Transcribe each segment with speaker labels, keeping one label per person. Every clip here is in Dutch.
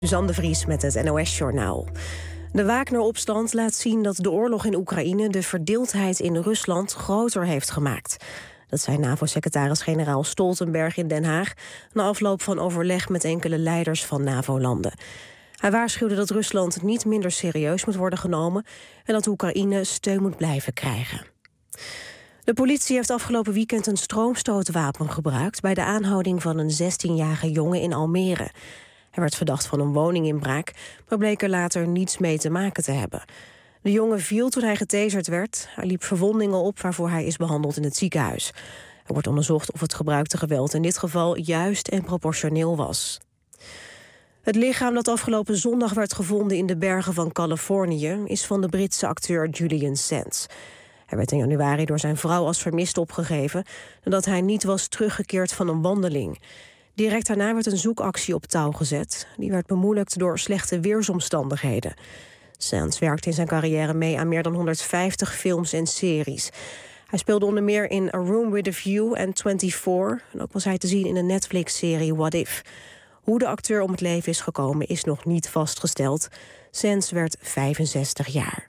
Speaker 1: Suzanne de Vries met het NOS-journaal. De Wagner-opstand laat zien dat de oorlog in Oekraïne de verdeeldheid in Rusland groter heeft gemaakt. Dat zei NAVO-secretaris-generaal Stoltenberg in Den Haag na afloop van overleg met enkele leiders van NAVO-landen. Hij waarschuwde dat Rusland niet minder serieus moet worden genomen en dat Oekraïne steun moet blijven krijgen. De politie heeft afgelopen weekend een stroomstootwapen gebruikt bij de aanhouding van een 16-jarige jongen in Almere. Hij werd verdacht van een woninginbraak, maar bleek er later niets mee te maken te hebben. De jongen viel toen hij getaserd werd. Hij liep verwondingen op waarvoor hij is behandeld in het ziekenhuis. Er wordt onderzocht of het gebruikte geweld in dit geval juist en proportioneel was. Het lichaam dat afgelopen zondag werd gevonden in de bergen van Californië is van de Britse acteur Julian Sands. Hij werd in januari door zijn vrouw als vermist opgegeven nadat hij niet was teruggekeerd van een wandeling. Direct daarna werd een zoekactie op touw gezet. Die werd bemoeilijkt door slechte weersomstandigheden. Sands werkte in zijn carrière mee aan meer dan 150 films en series. Hij speelde onder meer in A Room with a View en 24. En ook was hij te zien in de Netflix-serie What If. Hoe de acteur om het leven is gekomen is nog niet vastgesteld. Sands werd 65 jaar.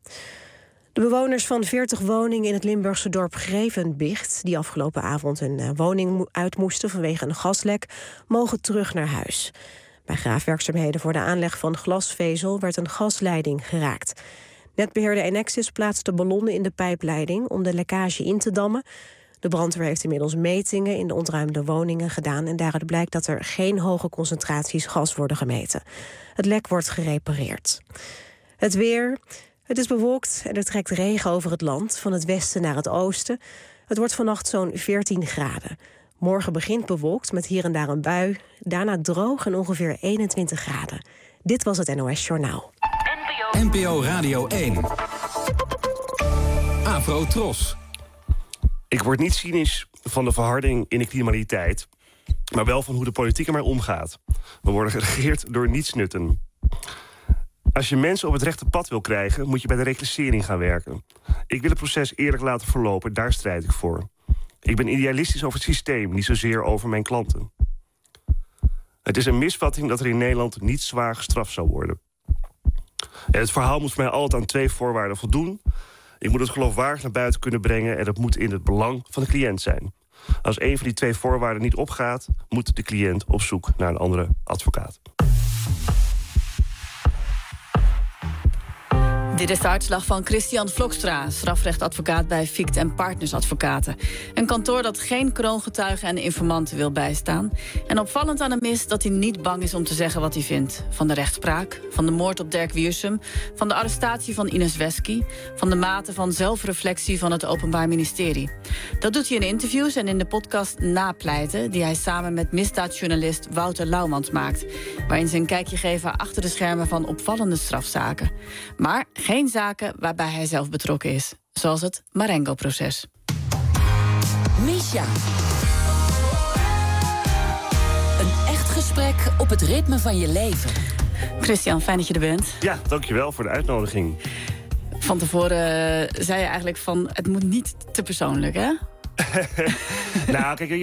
Speaker 1: De bewoners van 40 woningen in het Limburgse dorp Grevenbicht, die afgelopen avond een woning uit moesten vanwege een gaslek, mogen terug naar huis. Bij graafwerkzaamheden voor de aanleg van glasvezel werd een gasleiding geraakt. Netbeheerder Enexis plaatste ballonnen in de pijpleiding om de lekkage in te dammen. De brandweer heeft inmiddels metingen in de ontruimde woningen gedaan en daaruit blijkt dat er geen hoge concentraties gas worden gemeten. Het lek wordt gerepareerd. Het weer. Het is bewolkt en er trekt regen over het land, van het westen naar het oosten. Het wordt vannacht zo'n 14 graden. Morgen begint bewolkt met hier en daar een bui. Daarna droog en ongeveer 21 graden. Dit was het NOS Journaal.
Speaker 2: NPO Radio 1. Afro Tros.
Speaker 3: Ik word niet cynisch van de verharding in de criminaliteit, maar wel van hoe de politiek ermee omgaat. We worden geregeerd door nietsnutten. Als je mensen op het rechte pad wil krijgen, moet je bij de reclassering gaan werken. Ik wil het proces eerlijk laten verlopen, daar strijd ik voor. Ik ben idealistisch over het systeem, niet zozeer over mijn klanten. Het is een misvatting dat er in Nederland niet zwaar gestraft zou worden. En het verhaal moet voor mij altijd aan 2 voorwaarden voldoen. Ik moet het geloofwaardig naar buiten kunnen brengen en dat moet in het belang van de cliënt zijn. Als een van die 2 voorwaarden niet opgaat, moet de cliënt op zoek naar een andere advocaat.
Speaker 4: Dit is de uitslag van Christian Vlokstra, strafrechtadvocaat bij Fikt & Partners Advocaten. Een kantoor dat geen kroongetuigen en informanten wil bijstaan. En opvallend aan hem is dat hij niet bang is om te zeggen wat hij vindt. Van de rechtspraak, van de moord op Dirk Wiersum, van de arrestatie van Ines Wesky, van de mate van zelfreflectie van het Openbaar Ministerie. Dat doet hij in interviews en in de podcast Napleiten, die hij samen met misdaadjournalist Wouter Laumans maakt, waarin ze een kijkje geven achter de schermen van opvallende strafzaken. Maar geen zaken waarbij hij zelf betrokken is. Zoals het Marengo-proces.
Speaker 5: Misha. Een echt gesprek op het ritme van je leven.
Speaker 4: Christian, fijn dat je er bent.
Speaker 3: Ja, dankjewel voor de uitnodiging.
Speaker 4: Van tevoren zei je eigenlijk van, het moet niet te persoonlijk, hè?
Speaker 3: Nou, kijk,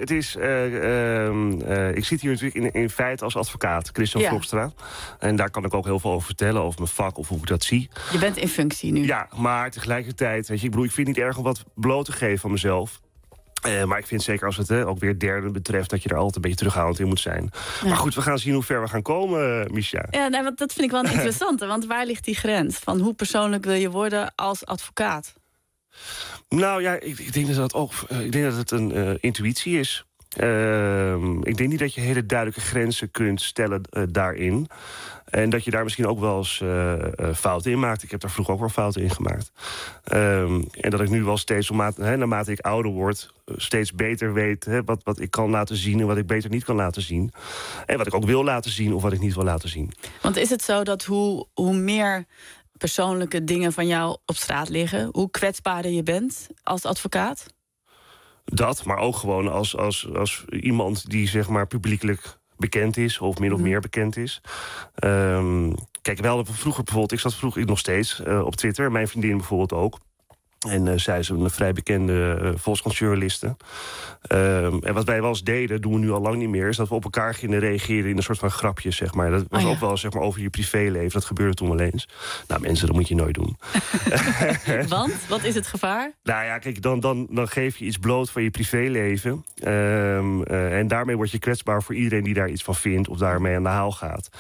Speaker 3: ik zit hier natuurlijk in feite als advocaat, Christian Vlokstra. En daar kan ik ook heel veel over vertellen, over mijn vak of hoe ik dat zie.
Speaker 4: Je bent in functie nu.
Speaker 3: Ja, maar tegelijkertijd, weet je, ik vind het niet erg om wat bloot te geven van mezelf. Maar ik vind zeker als het ook weer derden betreft, dat je er altijd een beetje terughoudend in moet zijn. Ja. Maar goed, we gaan zien hoe ver we gaan komen, Misha.
Speaker 4: Ja, nee, want dat vind ik wel een interessante, want waar ligt die grens? Van hoe persoonlijk wil je worden als advocaat?
Speaker 3: Nou ja, ik denk dat het een intuïtie is. Ik denk niet dat je hele duidelijke grenzen kunt stellen daarin. En dat je daar misschien ook wel eens fouten in maakt. Ik heb daar vroeger ook wel fouten in gemaakt. En dat ik nu wel steeds, naarmate ik ouder word, steeds beter weet wat ik kan laten zien en wat ik beter niet kan laten zien. En wat ik ook wil laten zien of wat ik niet wil laten zien.
Speaker 4: Want is het zo dat hoe meer persoonlijke dingen van jou op straat liggen, hoe kwetsbaarder je bent als advocaat? Dat, maar ook gewoon als iemand die zeg maar publiekelijk bekend is, of min of meer bekend is. Kijk, wel vroeger bijvoorbeeld, ik zat vroeger nog steeds op Twitter, mijn vriendin bijvoorbeeld ook.
Speaker 3: En zij is een vrij bekende Volkskrant-journaliste. En wat wij wel eens deden, doen we nu al lang niet meer, is dat we op elkaar gingen reageren in een soort van grapjes, zeg maar. Dat was ook wel, zeg maar, over je privéleven. Dat gebeurde toen wel eens. Nou, mensen, dat moet je nooit doen.
Speaker 4: Want? Wat is het gevaar?
Speaker 3: Nou ja, kijk, dan geef je iets bloot van je privéleven. En daarmee word je kwetsbaar voor iedereen die daar iets van vindt of daarmee aan de haal gaat.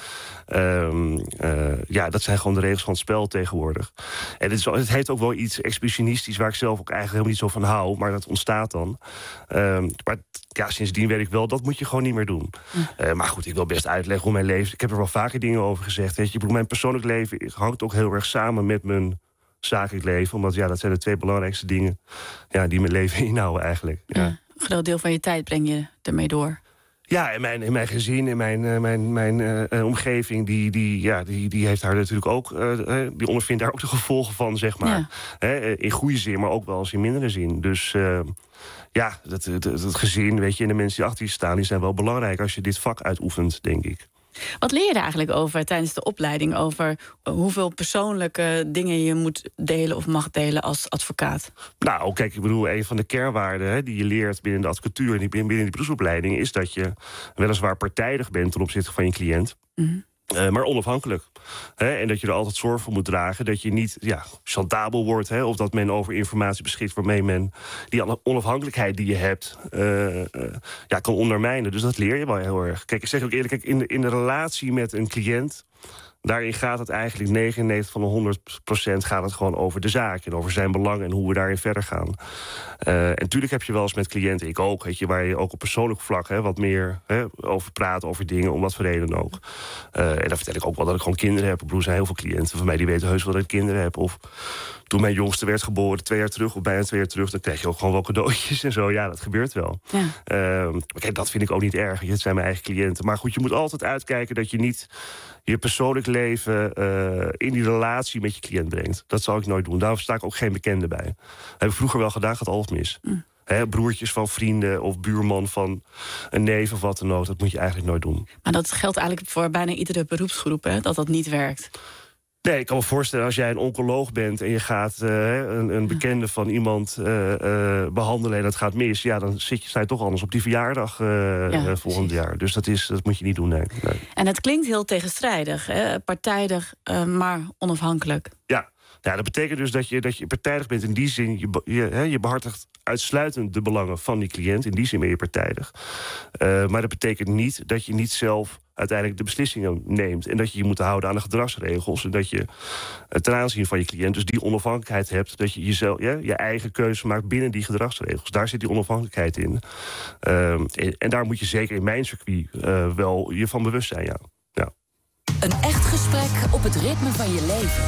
Speaker 3: Dat zijn gewoon de regels van het spel tegenwoordig. En het heeft ook wel iets exhibitionistisch waar ik zelf ook eigenlijk helemaal niet zo van hou, maar dat ontstaat dan. Maar ja, sindsdien weet ik wel, dat moet je gewoon niet meer doen. Maar goed, ik wil best uitleggen hoe mijn leven. Ik heb er wel vaker dingen over gezegd. Weet je, mijn persoonlijk leven hangt ook heel erg samen met mijn zakelijk leven. Omdat dat zijn de 2 belangrijkste dingen die mijn leven inhouden eigenlijk. Ja.
Speaker 4: Een groot deel van je tijd breng je ermee door.
Speaker 3: Ja, in mijn gezin, in mijn omgeving, die heeft daar natuurlijk ook, die ondervindt daar ook de gevolgen van, zeg maar. Ja. In goede zin, maar ook wel eens in mindere zin. Dus het gezin, weet je, en de mensen die achter je staan, die zijn wel belangrijk als je dit vak uitoefent, denk ik.
Speaker 4: Wat leer je er eigenlijk over tijdens de opleiding? Over hoeveel persoonlijke dingen je moet delen of mag delen als advocaat? Nou, kijk, ik bedoel, een van de kernwaarden die je leert binnen de advocatuur en binnen die beroepsopleiding is dat je weliswaar partijdig bent ten opzichte van je cliënt. Mm-hmm. Maar onafhankelijk. En dat je er altijd zorg voor moet dragen dat je niet chantabel wordt. Of dat men over informatie beschikt waarmee men die onafhankelijkheid die je hebt kan ondermijnen. Dus dat leer je wel heel erg. Kijk, ik zeg ook eerlijk, in de relatie met een cliënt, daarin gaat het eigenlijk 99 van de 100% gaat het gewoon over de zaak en over zijn belang en hoe we daarin verder gaan. En natuurlijk heb je wel eens met cliënten, ik ook, weet je, waar je ook op persoonlijk vlak wat meer over praat, over dingen, om wat voor reden ook. En dan vertel ik ook wel dat ik gewoon kinderen heb. Er zijn heel veel cliënten van mij die weten heus wel dat ik kinderen heb. Of toen mijn jongste werd geboren, 2 jaar terug of bijna 2 jaar terug, dan krijg je ook gewoon wel cadeautjes en zo. Ja, dat gebeurt wel. Ja. Maar kijk, dat vind ik ook niet erg. Het zijn mijn eigen cliënten. Maar goed, je moet altijd uitkijken dat je niet je persoonlijk leven in die relatie met je cliënt brengt. Dat zal ik nooit doen. Daarom sta ik ook geen bekende bij. Dat heb ik vroeger wel gedaan, gaat altijd mis. Broertjes van vrienden of buurman van een neef of wat dan ook. Dat moet je eigenlijk nooit doen. Maar dat geldt eigenlijk voor bijna iedere beroepsgroep, dat niet werkt. Nee, ik kan me voorstellen, als jij een oncoloog bent en je gaat een bekende van iemand behandelen en dat gaat mis, dan sta je toch anders op die verjaardag volgend jaar. Dus dat moet je niet doen, nee. En het klinkt heel tegenstrijdig, partijdig, maar onafhankelijk. Ja, dat betekent dus dat je partijdig bent. In die zin, je behartigt uitsluitend de belangen van die cliënt. In die zin ben je partijdig. Maar dat betekent niet dat je niet zelf uiteindelijk de beslissingen neemt. En dat je moet houden aan de gedragsregels. En dat je ten aanzien van je cliënt dus die onafhankelijkheid hebt. Dat je jezelf je eigen keuze maakt binnen die gedragsregels. Daar zit die onafhankelijkheid in. En daar moet je zeker in mijn circuit wel je van bewust zijn, ja.
Speaker 5: Een echt gesprek op het ritme van je leven.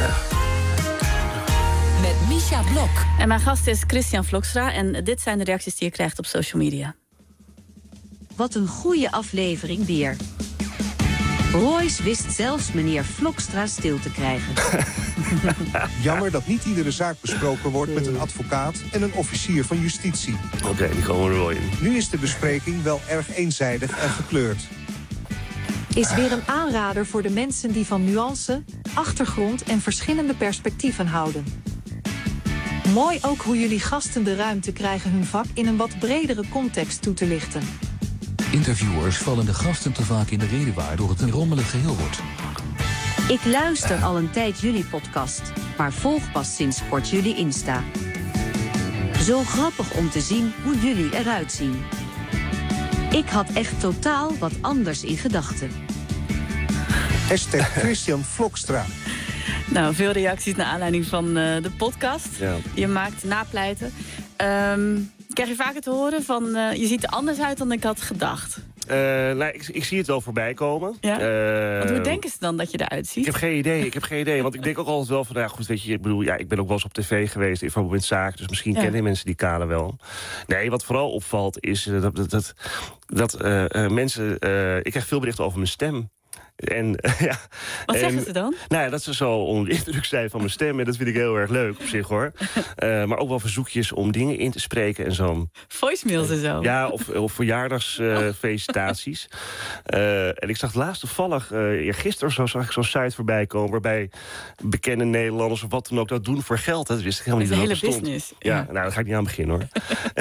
Speaker 5: Met Misha Blok.
Speaker 4: En mijn gast is Christian Vlokstra. En dit zijn de reacties die je krijgt op social media.
Speaker 6: Wat een goede aflevering weer. Royce wist zelfs meneer Vlokstra stil te krijgen.
Speaker 7: Jammer dat niet iedere zaak besproken wordt met een advocaat en een officier van justitie.
Speaker 3: Oké, die komen er wel in.
Speaker 7: Nu is de bespreking wel erg eenzijdig en gekleurd.
Speaker 8: Is weer een aanrader voor de mensen die van nuance, achtergrond en verschillende perspectieven houden. Mooi ook hoe jullie gasten de ruimte krijgen hun vak in een wat bredere context toe te lichten.
Speaker 9: Interviewers vallen de gasten te vaak in de rede waardoor het een rommelig geheel wordt.
Speaker 6: Ik luister al een tijd jullie podcast, maar volg pas sinds kort jullie Insta. Zo grappig om te zien hoe jullie eruit zien. Ik had echt totaal wat anders in gedachten.
Speaker 7: #Christian Vlokstra.
Speaker 4: Nou, veel reacties naar aanleiding van de podcast. Ja. Je maakt napleiten. Krijg je vaker te horen van je ziet er anders uit dan ik had gedacht?
Speaker 3: Ik zie het wel voorbij komen.
Speaker 4: Ja? Want hoe denken ze dan dat je eruit ziet?
Speaker 3: Ik heb geen idee. Want ik denk ook altijd wel van, goed, weet je, ik bedoel, ik ben ook wel eens op tv geweest in verband met zaken, dus misschien kennen mensen die kalen wel. Nee, wat vooral opvalt is dat mensen, ik krijg veel berichten over mijn stem. En,
Speaker 4: Wat zeggen ze dan?
Speaker 3: Nou ja, dat ze zo onder de indruk zijn van mijn stem. En dat vind ik heel erg leuk op zich, hoor. Maar ook wel verzoekjes om dingen in te spreken en zo.
Speaker 4: Voicemails en zo?
Speaker 3: Ja, of verjaardagsfelicitaties. En ik zag laatst toevallig, gisteren zo zag ik zo'n site voorbij komen... waarbij bekende Nederlanders of wat dan ook dat doen voor geld. Dat wist ik helemaal niet.
Speaker 4: Dat is een hele business.
Speaker 3: Ja, nou, daar ga ik niet aan beginnen, hoor.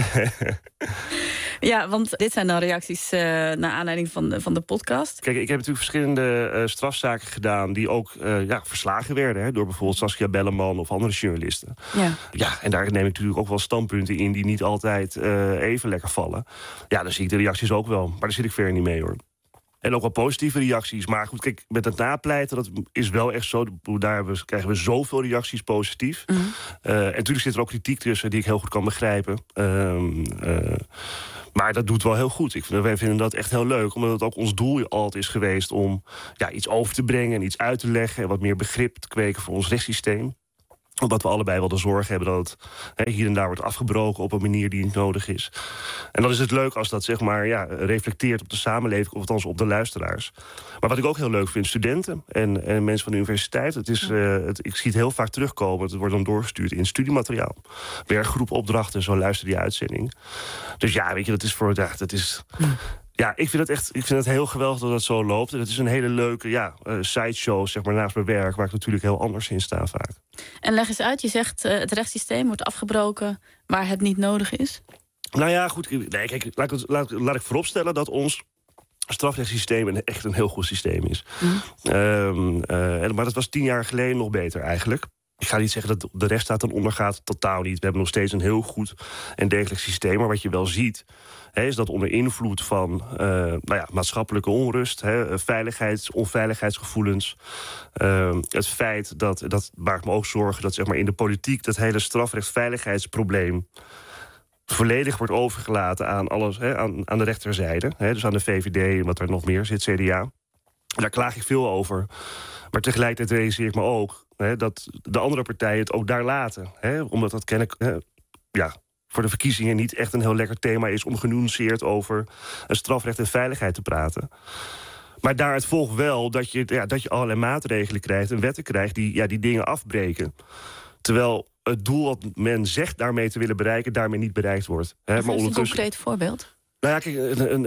Speaker 4: Ja, want dit zijn dan reacties naar aanleiding van de podcast.
Speaker 3: Kijk, ik heb natuurlijk verschillende strafzaken gedaan... die ook verslagen werden, hè, door bijvoorbeeld Saskia Belleman of andere journalisten. Ja, en daar neem ik natuurlijk ook wel standpunten in... die niet altijd even lekker vallen. Ja, dan zie ik de reacties ook wel. Maar daar zit ik verder niet mee, hoor. En ook wel positieve reacties. Maar goed, kijk, met het napleiten, dat is wel echt zo. Daar krijgen we zoveel reacties positief. En natuurlijk zit er ook kritiek tussen die ik heel goed kan begrijpen. Maar dat doet wel heel goed. Wij vinden dat echt heel leuk. Omdat het ook ons doel altijd is geweest om iets over te brengen... en iets uit te leggen en wat meer begrip te kweken voor ons rechtssysteem. Omdat we allebei wel de zorg hebben dat het hier en daar wordt afgebroken... op een manier die niet nodig is. En dan is het leuk als dat reflecteert op de samenleving... of althans op de luisteraars. Maar wat ik ook heel leuk vind, studenten en mensen van de universiteit... ik zie het heel vaak terugkomen. Het wordt dan doorgestuurd in studiemateriaal. Werkgroepopdrachten, zo luister die uitzending. Dus ja, weet je, dat is voor... dat is... Ja, ik vind het heel geweldig dat het zo loopt. En het is een hele leuke sideshow, zeg maar, naast mijn werk... waar ik natuurlijk heel anders in sta vaak. En
Speaker 4: leg eens uit, je zegt het rechtssysteem wordt afgebroken... waar het niet nodig is?
Speaker 3: Nou ja, goed. Nee, kijk, laat ik vooropstellen dat ons strafrechtssysteem echt een heel goed systeem is. Maar dat was 10 jaar geleden nog beter eigenlijk. Ik ga niet zeggen dat de rechtsstaat dan ondergaat, totaal niet. We hebben nog steeds een heel goed en degelijk systeem. Maar wat je wel ziet, is dat onder invloed van maatschappelijke onrust... onveiligheidsgevoelens... het feit dat maakt me ook zorgen dat zeg maar, in de politiek... dat hele strafrechtsveiligheidsprobleem... volledig wordt overgelaten aan alles, aan de rechterzijde. Dus aan de VVD en wat er nog meer zit, CDA. Daar klaag ik veel over. Maar tegelijkertijd realiseer ik me ook... dat de andere partijen het ook daar laten. Omdat dat kennelijk voor de verkiezingen niet echt een heel lekker thema is... om genuanceerd over strafrecht en veiligheid te praten. Maar daaruit volgt wel dat je allerlei maatregelen krijgt... en wetten krijgt die dingen afbreken. Terwijl het doel wat men zegt daarmee te willen bereiken... daarmee niet bereikt wordt.
Speaker 4: Maar een concreet voorbeeld?
Speaker 3: Nou ja, kijk,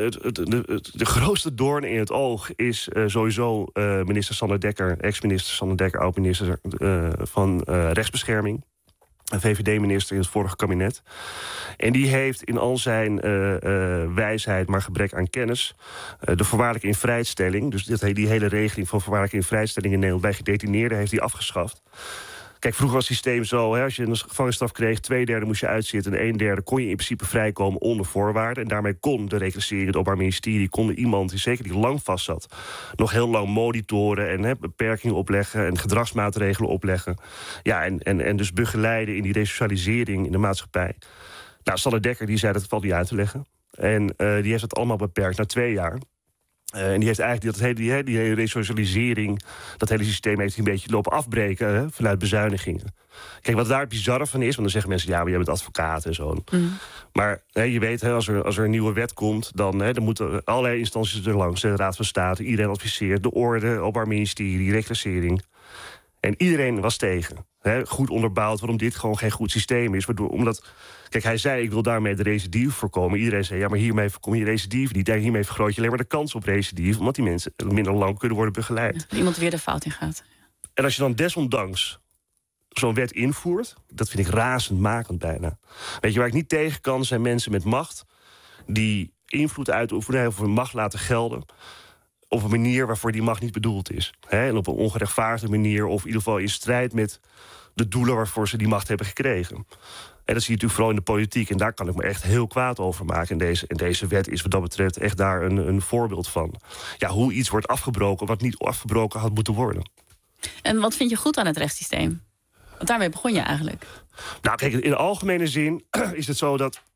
Speaker 3: de grootste doorn in het oog is sowieso minister Sander Dekker... ex-minister Sander Dekker, oud-minister van rechtsbescherming... een VVD-minister in het vorige kabinet. En die heeft in al zijn wijsheid, maar gebrek aan kennis... de voorwaardelijke invrijstelling... dus die hele regeling van voorwaardelijke invrijstelling in Nederland... bij gedetineerden heeft hij afgeschaft. Kijk, vroeger was het systeem zo, als je een gevangenisstraf kreeg... 2/3 moest je uitzitten en 1/3 kon je in principe vrijkomen onder voorwaarden. En daarmee kon de reclassering, het Openbaar Ministerie... kon iemand, zeker die lang vast zat... nog heel lang monitoren en beperkingen opleggen... en gedragsmaatregelen opleggen. Ja, en dus begeleiden in die resocialisering in de maatschappij. Nou, Sander Dekker die zei dat valt niet uit te leggen. En die heeft het allemaal beperkt naar 2 jaar... En die heeft eigenlijk die hele resocialisering... dat hele systeem heeft hij een beetje lopen afbreken... vanuit bezuinigingen. Kijk, wat daar het bizarre van is... want dan zeggen mensen, ja, maar jij bent advocaat en zo. Maar je weet, als er een nieuwe wet komt... dan moeten allerlei instanties er langs. De Raad van State, iedereen adviseert... de orde, Openbaar Ministerie, reclassering. En iedereen was tegen. Goed onderbouwd waarom dit gewoon geen goed systeem is. Omdat... Kijk, hij zei, ik wil daarmee de recidive voorkomen. Iedereen zei, ja, maar hiermee voorkom je recidive niet. Hiermee vergroot je alleen maar de kans op recidive... omdat die mensen minder lang kunnen worden begeleid.
Speaker 4: Ja, iemand weer de fout in gaat.
Speaker 3: En als je dan desondanks zo'n wet invoert... dat vind ik razendmakend bijna. Weet je, waar ik niet tegen kan, zijn mensen met macht... die invloed uitoefenen of hun macht laten gelden... op een manier waarvoor die macht niet bedoeld is. En op een ongerechtvaardigde manier... of in ieder geval in strijd met de doelen waarvoor ze die macht hebben gekregen. En dat zie je natuurlijk vooral in de politiek. En daar kan ik me echt heel kwaad over maken. En deze wet is wat dat betreft echt daar een voorbeeld van. Ja, hoe iets wordt afgebroken wat niet afgebroken had moeten worden.
Speaker 4: En wat vind je goed aan het rechtssysteem? Want daarmee begon je eigenlijk.
Speaker 3: Nou, kijk, in de algemene zin is het zo dat...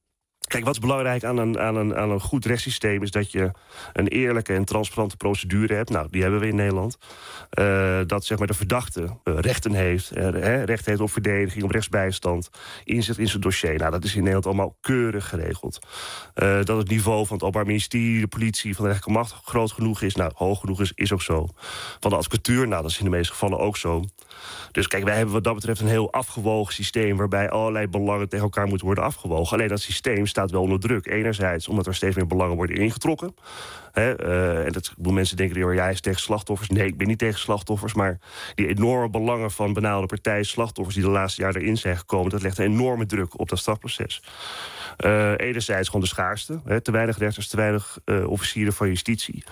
Speaker 3: Kijk, wat is belangrijk aan een goed rechtssysteem is dat je een eerlijke en transparante procedure hebt. Nou, die hebben we in Nederland. Dat zeg maar de verdachte rechten heeft. Recht heeft op verdediging, op rechtsbijstand. Inzicht in zijn dossier. Nou, dat is in Nederland allemaal keurig geregeld. Dat het niveau van het Openbaar Ministerie, de politie, van de rechterlijke macht groot genoeg is. Nou, hoog genoeg is ook zo. Van de advocatuur, nou, dat is in de meeste gevallen ook zo. Dus kijk, wij hebben wat dat betreft een heel afgewogen systeem waarbij allerlei belangen tegen elkaar moeten worden afgewogen. Alleen dat systeem staat wel onder druk. Enerzijds omdat er steeds meer belangen worden ingetrokken. En dat mensen denken, jij is tegen slachtoffers. Nee, ik ben niet tegen slachtoffers. Maar die enorme belangen van benaalde partijen, slachtoffers die de laatste jaren erin zijn gekomen, dat legt een enorme druk op dat strafproces. Enerzijds gewoon de schaarste. Te weinig rechters, te weinig officieren van justitie.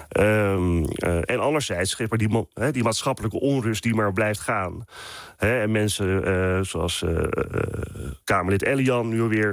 Speaker 3: En anderzijds die maatschappelijke onrust die maar blijft gaan. En mensen zoals Kamerlid Elian nu alweer.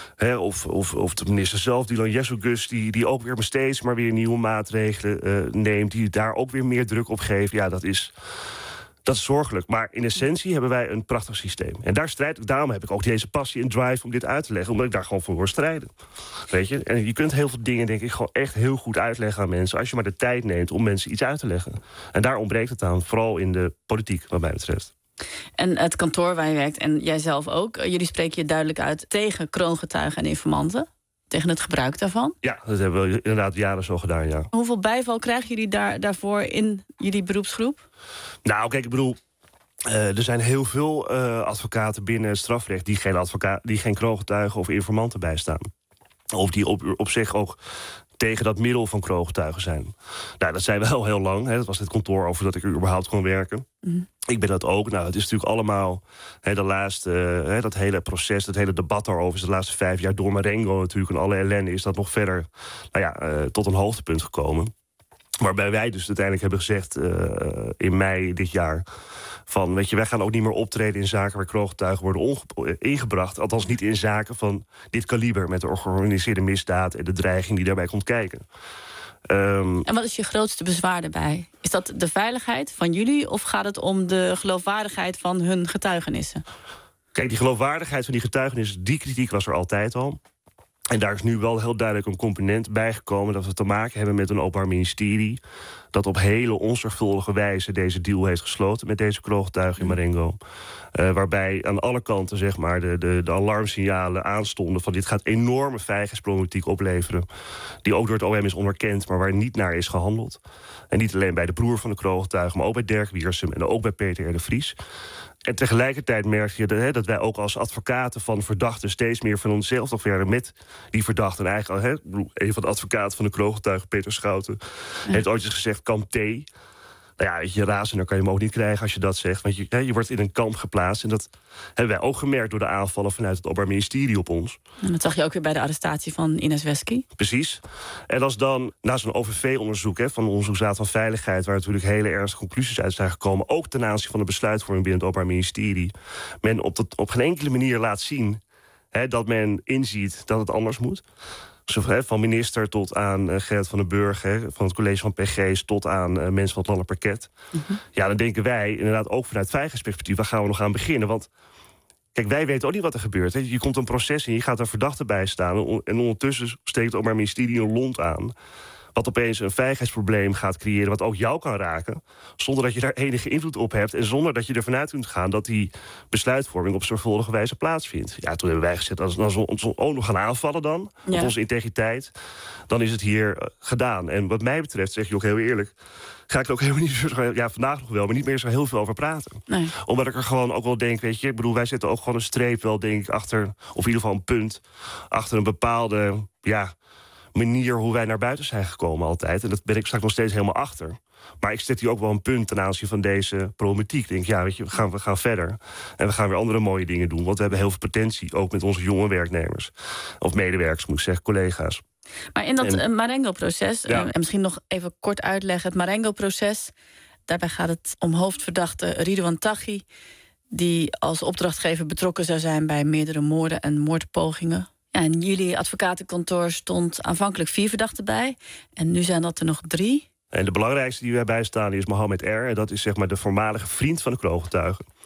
Speaker 3: Of de minister zelf, Dylan Jezogus, die ook weer steeds maar weer nieuwe maatregelen neemt. Die daar ook weer meer druk op geeft. Ja, dat is zorgelijk. Maar in essentie hebben wij een prachtig systeem. En daarom heb ik ook deze passie en drive om dit uit te leggen. Omdat ik daar gewoon voor wil strijden. Weet je? En je kunt heel veel dingen, denk ik, gewoon echt heel goed uitleggen aan mensen. Als je maar de tijd neemt om mensen iets uit te leggen. En daar ontbreekt het aan. Vooral in de politiek, wat mij betreft.
Speaker 4: En het kantoor waar je werkt, en jij zelf ook, jullie spreken je duidelijk uit tegen kroongetuigen en informanten. Tegen het gebruik daarvan? Ja, dat hebben we inderdaad jaren zo gedaan, ja. Hoeveel bijval krijgen jullie daarvoor in jullie beroepsgroep? Nou, kijk, ik bedoel, er zijn heel veel advocaten binnen het strafrecht die geen kroongetuigen of informanten bijstaan. Of die op zich ook tegen dat middel van kroongetuigen zijn. Nou, dat zijn we al heel lang. Dat was het kantoor over dat ik überhaupt kon werken. Ik ben dat ook. Nou, het is natuurlijk allemaal de laatste, dat hele proces, dat hele debat daarover is de laatste 5 jaar door Marengo natuurlijk en alle ellende is dat nog verder tot een hoogtepunt gekomen. Waarbij wij dus uiteindelijk hebben gezegd in mei dit jaar van, weet je, wij gaan ook niet meer optreden in zaken waar kroongetuigen worden ingebracht. Althans niet in zaken van dit kaliber met de georganiseerde misdaad en de dreiging die daarbij komt kijken. En wat is je grootste bezwaar daarbij? Is dat de veiligheid van jullie of gaat het om de geloofwaardigheid van hun getuigenissen? Kijk, die geloofwaardigheid van die getuigenissen, die kritiek was er altijd al. En daar is nu wel heel duidelijk een component bijgekomen dat we te maken hebben met een Openbaar Ministerie dat op hele onzorgvuldige wijze deze deal heeft gesloten met deze kroongetuigen in Marengo. Waarbij aan alle kanten zeg maar de alarmsignalen aanstonden van dit gaat enorme veiligheidsproblematiek opleveren. Die ook door het OM is onderkend, maar waar niet naar is gehandeld. En niet alleen bij de broer van de kroongetuigen, maar ook bij Dirk Wiersum en ook bij Peter R. de Vries. En tegelijkertijd merk je dat wij ook als advocaten van verdachten steeds meer van onszelf afwerken met die verdachten. En eigenlijk, een van de advocaten van de kroongetuigen, Peter Schouten, heeft ooit eens gezegd: kamp T. Nou ja, weet je, razender kan je hem ook niet krijgen als je dat zegt. Want je wordt in een kamp geplaatst. En dat hebben wij ook gemerkt door de aanvallen vanuit het Openbaar Ministerie op ons. En dat zag je ook weer bij de arrestatie van Ines Wesky. Precies. En als dan na zo'n OVV-onderzoek van de Onderzoeksraad van Veiligheid, waar natuurlijk hele ernstige conclusies uit zijn gekomen, ook ten aanzien van de besluitvorming binnen het Openbaar Ministerie, men op geen enkele manier laat zien dat men inziet dat het anders moet. Van minister tot aan Gerrit van den Burg, van het college van PG's tot aan mensen van het landelijk parket. Ja, dan denken wij inderdaad ook vanuit veiligheidsperspectief, waar gaan we nog aan beginnen? Want kijk, wij weten ook niet wat er gebeurt. Je komt een proces in, je gaat er verdachte bij staan en ondertussen steekt het Openbaar Ministerie een lont aan, wat opeens een veiligheidsprobleem gaat creëren, wat ook jou kan raken, zonder dat je daar enige invloed op hebt en zonder dat je ervan uit kunt gaan dat die besluitvorming op zorgvuldige wijze plaatsvindt. Ja, toen hebben wij gezegd, als we ons ook nog gaan aanvallen dan, op onze integriteit, dan is het hier gedaan. En wat mij betreft, zeg je ook heel eerlijk, ga ik er ook helemaal niet zo, vandaag nog wel, maar niet meer zo heel veel over praten. Nee. Omdat ik er gewoon ook wel denk, weet je, ik bedoel, wij zetten ook gewoon een streep wel, denk ik, achter, of in ieder geval een punt, achter een bepaalde, manier hoe wij naar buiten zijn gekomen altijd. En dat ben ik straks nog steeds helemaal achter. Maar ik zet hier ook wel een punt ten aanzien van deze problematiek. Ik denk, weet je, we gaan verder. En we gaan weer andere mooie dingen doen. Want we hebben heel veel potentie, ook met onze jonge werknemers. Of medewerkers, moet ik zeggen, collega's. Maar in dat Marengo-proces, en misschien nog even kort uitleggen, het Marengo-proces, daarbij gaat het om hoofdverdachte Ridouan Taghi, die als opdrachtgever betrokken zou zijn bij meerdere moorden en moordpogingen. Ja, en jullie advocatenkantoor stond aanvankelijk 4 verdachten bij. En nu zijn dat er nog 3. En de belangrijkste die wij bijstaan is Mohammed R. En dat is zeg maar de voormalige vriend van de kroongetuigen.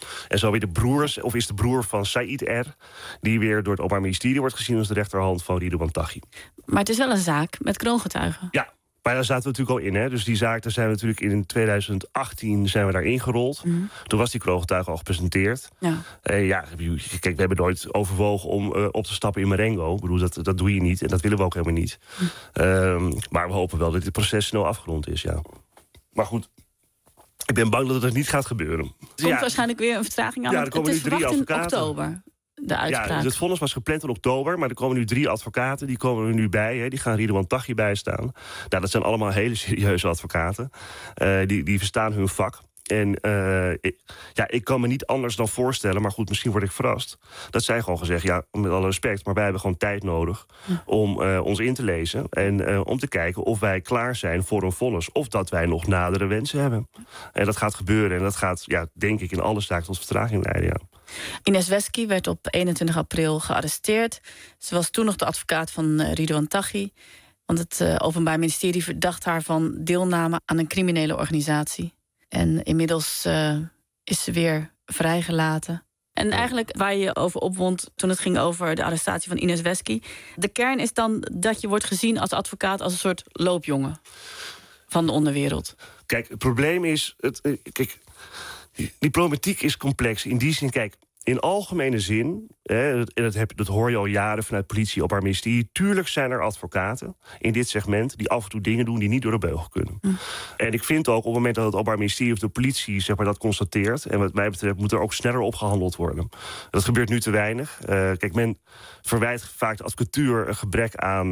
Speaker 3: En zo weer de broers, of is de broer van Said R, die weer door het Openbaar Ministerie wordt gezien als de rechterhand van Ridouan Taghi.
Speaker 4: Maar het is wel een zaak met kroongetuigen.
Speaker 3: Ja. Maar daar zaten we natuurlijk al in. Hè? Dus die zaak, daar zijn we natuurlijk in 2018 zijn we daar ingerold. Toen was die kroongetuige al gepresenteerd. Ja. Kijk, we hebben nooit overwogen om op te stappen in Marengo. Ik bedoel, dat doe je niet en dat willen we ook helemaal niet. Maar we hopen wel dat dit proces snel afgerond is, ja. Maar goed, ik ben bang dat het niet gaat gebeuren.
Speaker 4: Er komt waarschijnlijk weer een vertraging aan.
Speaker 3: Ja, er komen nu 3 advocaten.
Speaker 4: In oktober. De uitspraak.
Speaker 3: Ja, het vonnis was gepland in oktober, maar er komen nu 3 advocaten. Die komen er nu bij. Hè. Die gaan Ridouan Taghi bijstaan. Nou, dat zijn allemaal hele serieuze advocaten. Die verstaan hun vak. En ik kan me niet anders dan voorstellen, maar goed, misschien word ik verrast, dat zij gewoon gezegd, ja, met alle respect, maar wij hebben gewoon tijd nodig om ons in te lezen en om te kijken of wij klaar zijn voor een vonnis, of dat wij nog nadere wensen hebben. En dat gaat gebeuren en dat gaat, denk ik, in alle zaken tot vertraging leiden, ja.
Speaker 4: Ines Wesky werd op 21 april gearresteerd. Ze was toen nog de advocaat van Ridouan Taghi. Want het Openbaar Ministerie verdacht haar van deelname aan een criminele organisatie. En inmiddels is ze weer vrijgelaten. En eigenlijk waar je je over opwond toen het ging over de arrestatie van Ines Wesky, de kern is dan dat je wordt gezien als advocaat als een soort loopjongen van de onderwereld.
Speaker 3: Kijk, het probleem is, diplomatiek is complex. In die zin, kijk, in algemene zin, dat hoor je al jaren vanuit politie, Openbaar Ministerie, tuurlijk zijn er advocaten in dit segment die af en toe dingen doen die niet door de beugel kunnen. En ik vind ook op het moment dat het Openbaar Ministerie of de politie, zeg maar, dat constateert, en wat mij betreft moet er ook sneller opgehandeld worden. Dat gebeurt nu te weinig. Kijk, men verwijt vaak de advocatuur een gebrek aan,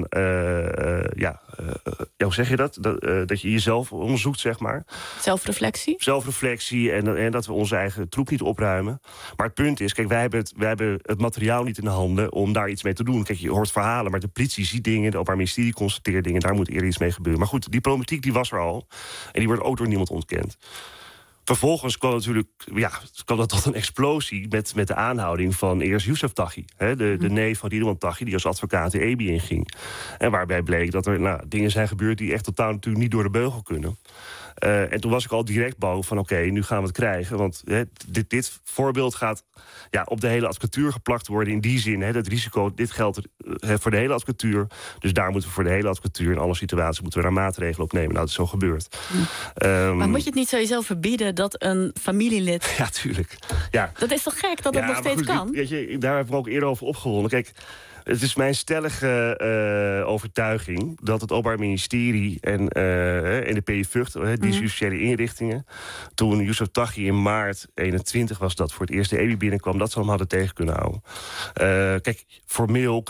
Speaker 3: hoe zeg je dat? Dat je jezelf onderzoekt, zeg maar. Zelfreflectie en dat we onze eigen troep niet opruimen. Maar het punt is, kijk, wij hebben het materiaal niet in de handen om daar iets mee te doen. Kijk, je hoort verhalen, maar de politie ziet dingen, de Openbaar Ministerie constateert dingen, daar moet eerder iets mee gebeuren. Maar goed, de diplomatiek die was er al en die wordt ook door niemand ontkend. Vervolgens kwam dat tot een explosie met de aanhouding van eerst Youssef Taghi, de neef van Ridouan Taghi, die als advocaat de EBI inging. En waarbij bleek dat er dingen zijn gebeurd die echt totaal natuurlijk niet door de beugel kunnen. En toen was ik al direct bang van oké, nu gaan we het krijgen. Want dit voorbeeld gaat op de hele advocatuur geplakt worden. In die zin, dat risico, dit geldt voor de hele advocatuur. Dus daar moeten we voor de hele advocatuur in alle situaties moeten we daar maatregelen op nemen. Nou, dat is zo gebeurd.
Speaker 4: Maar moet je het niet sowieso verbieden dat een familielid...
Speaker 3: Ja, tuurlijk. Ja.
Speaker 4: Dat is toch gek dat dat nog steeds kan?
Speaker 3: Daar hebben we ook eerder over opgewonden. Kijk, het is mijn stellige overtuiging dat het Openbaar Ministerie en de PJ Vught, die justitiële inrichtingen, toen Youssef Taghi in maart 21 was dat voor het eerst de EBI binnenkwam, dat ze hem hadden tegen kunnen houden. Kijk, formeel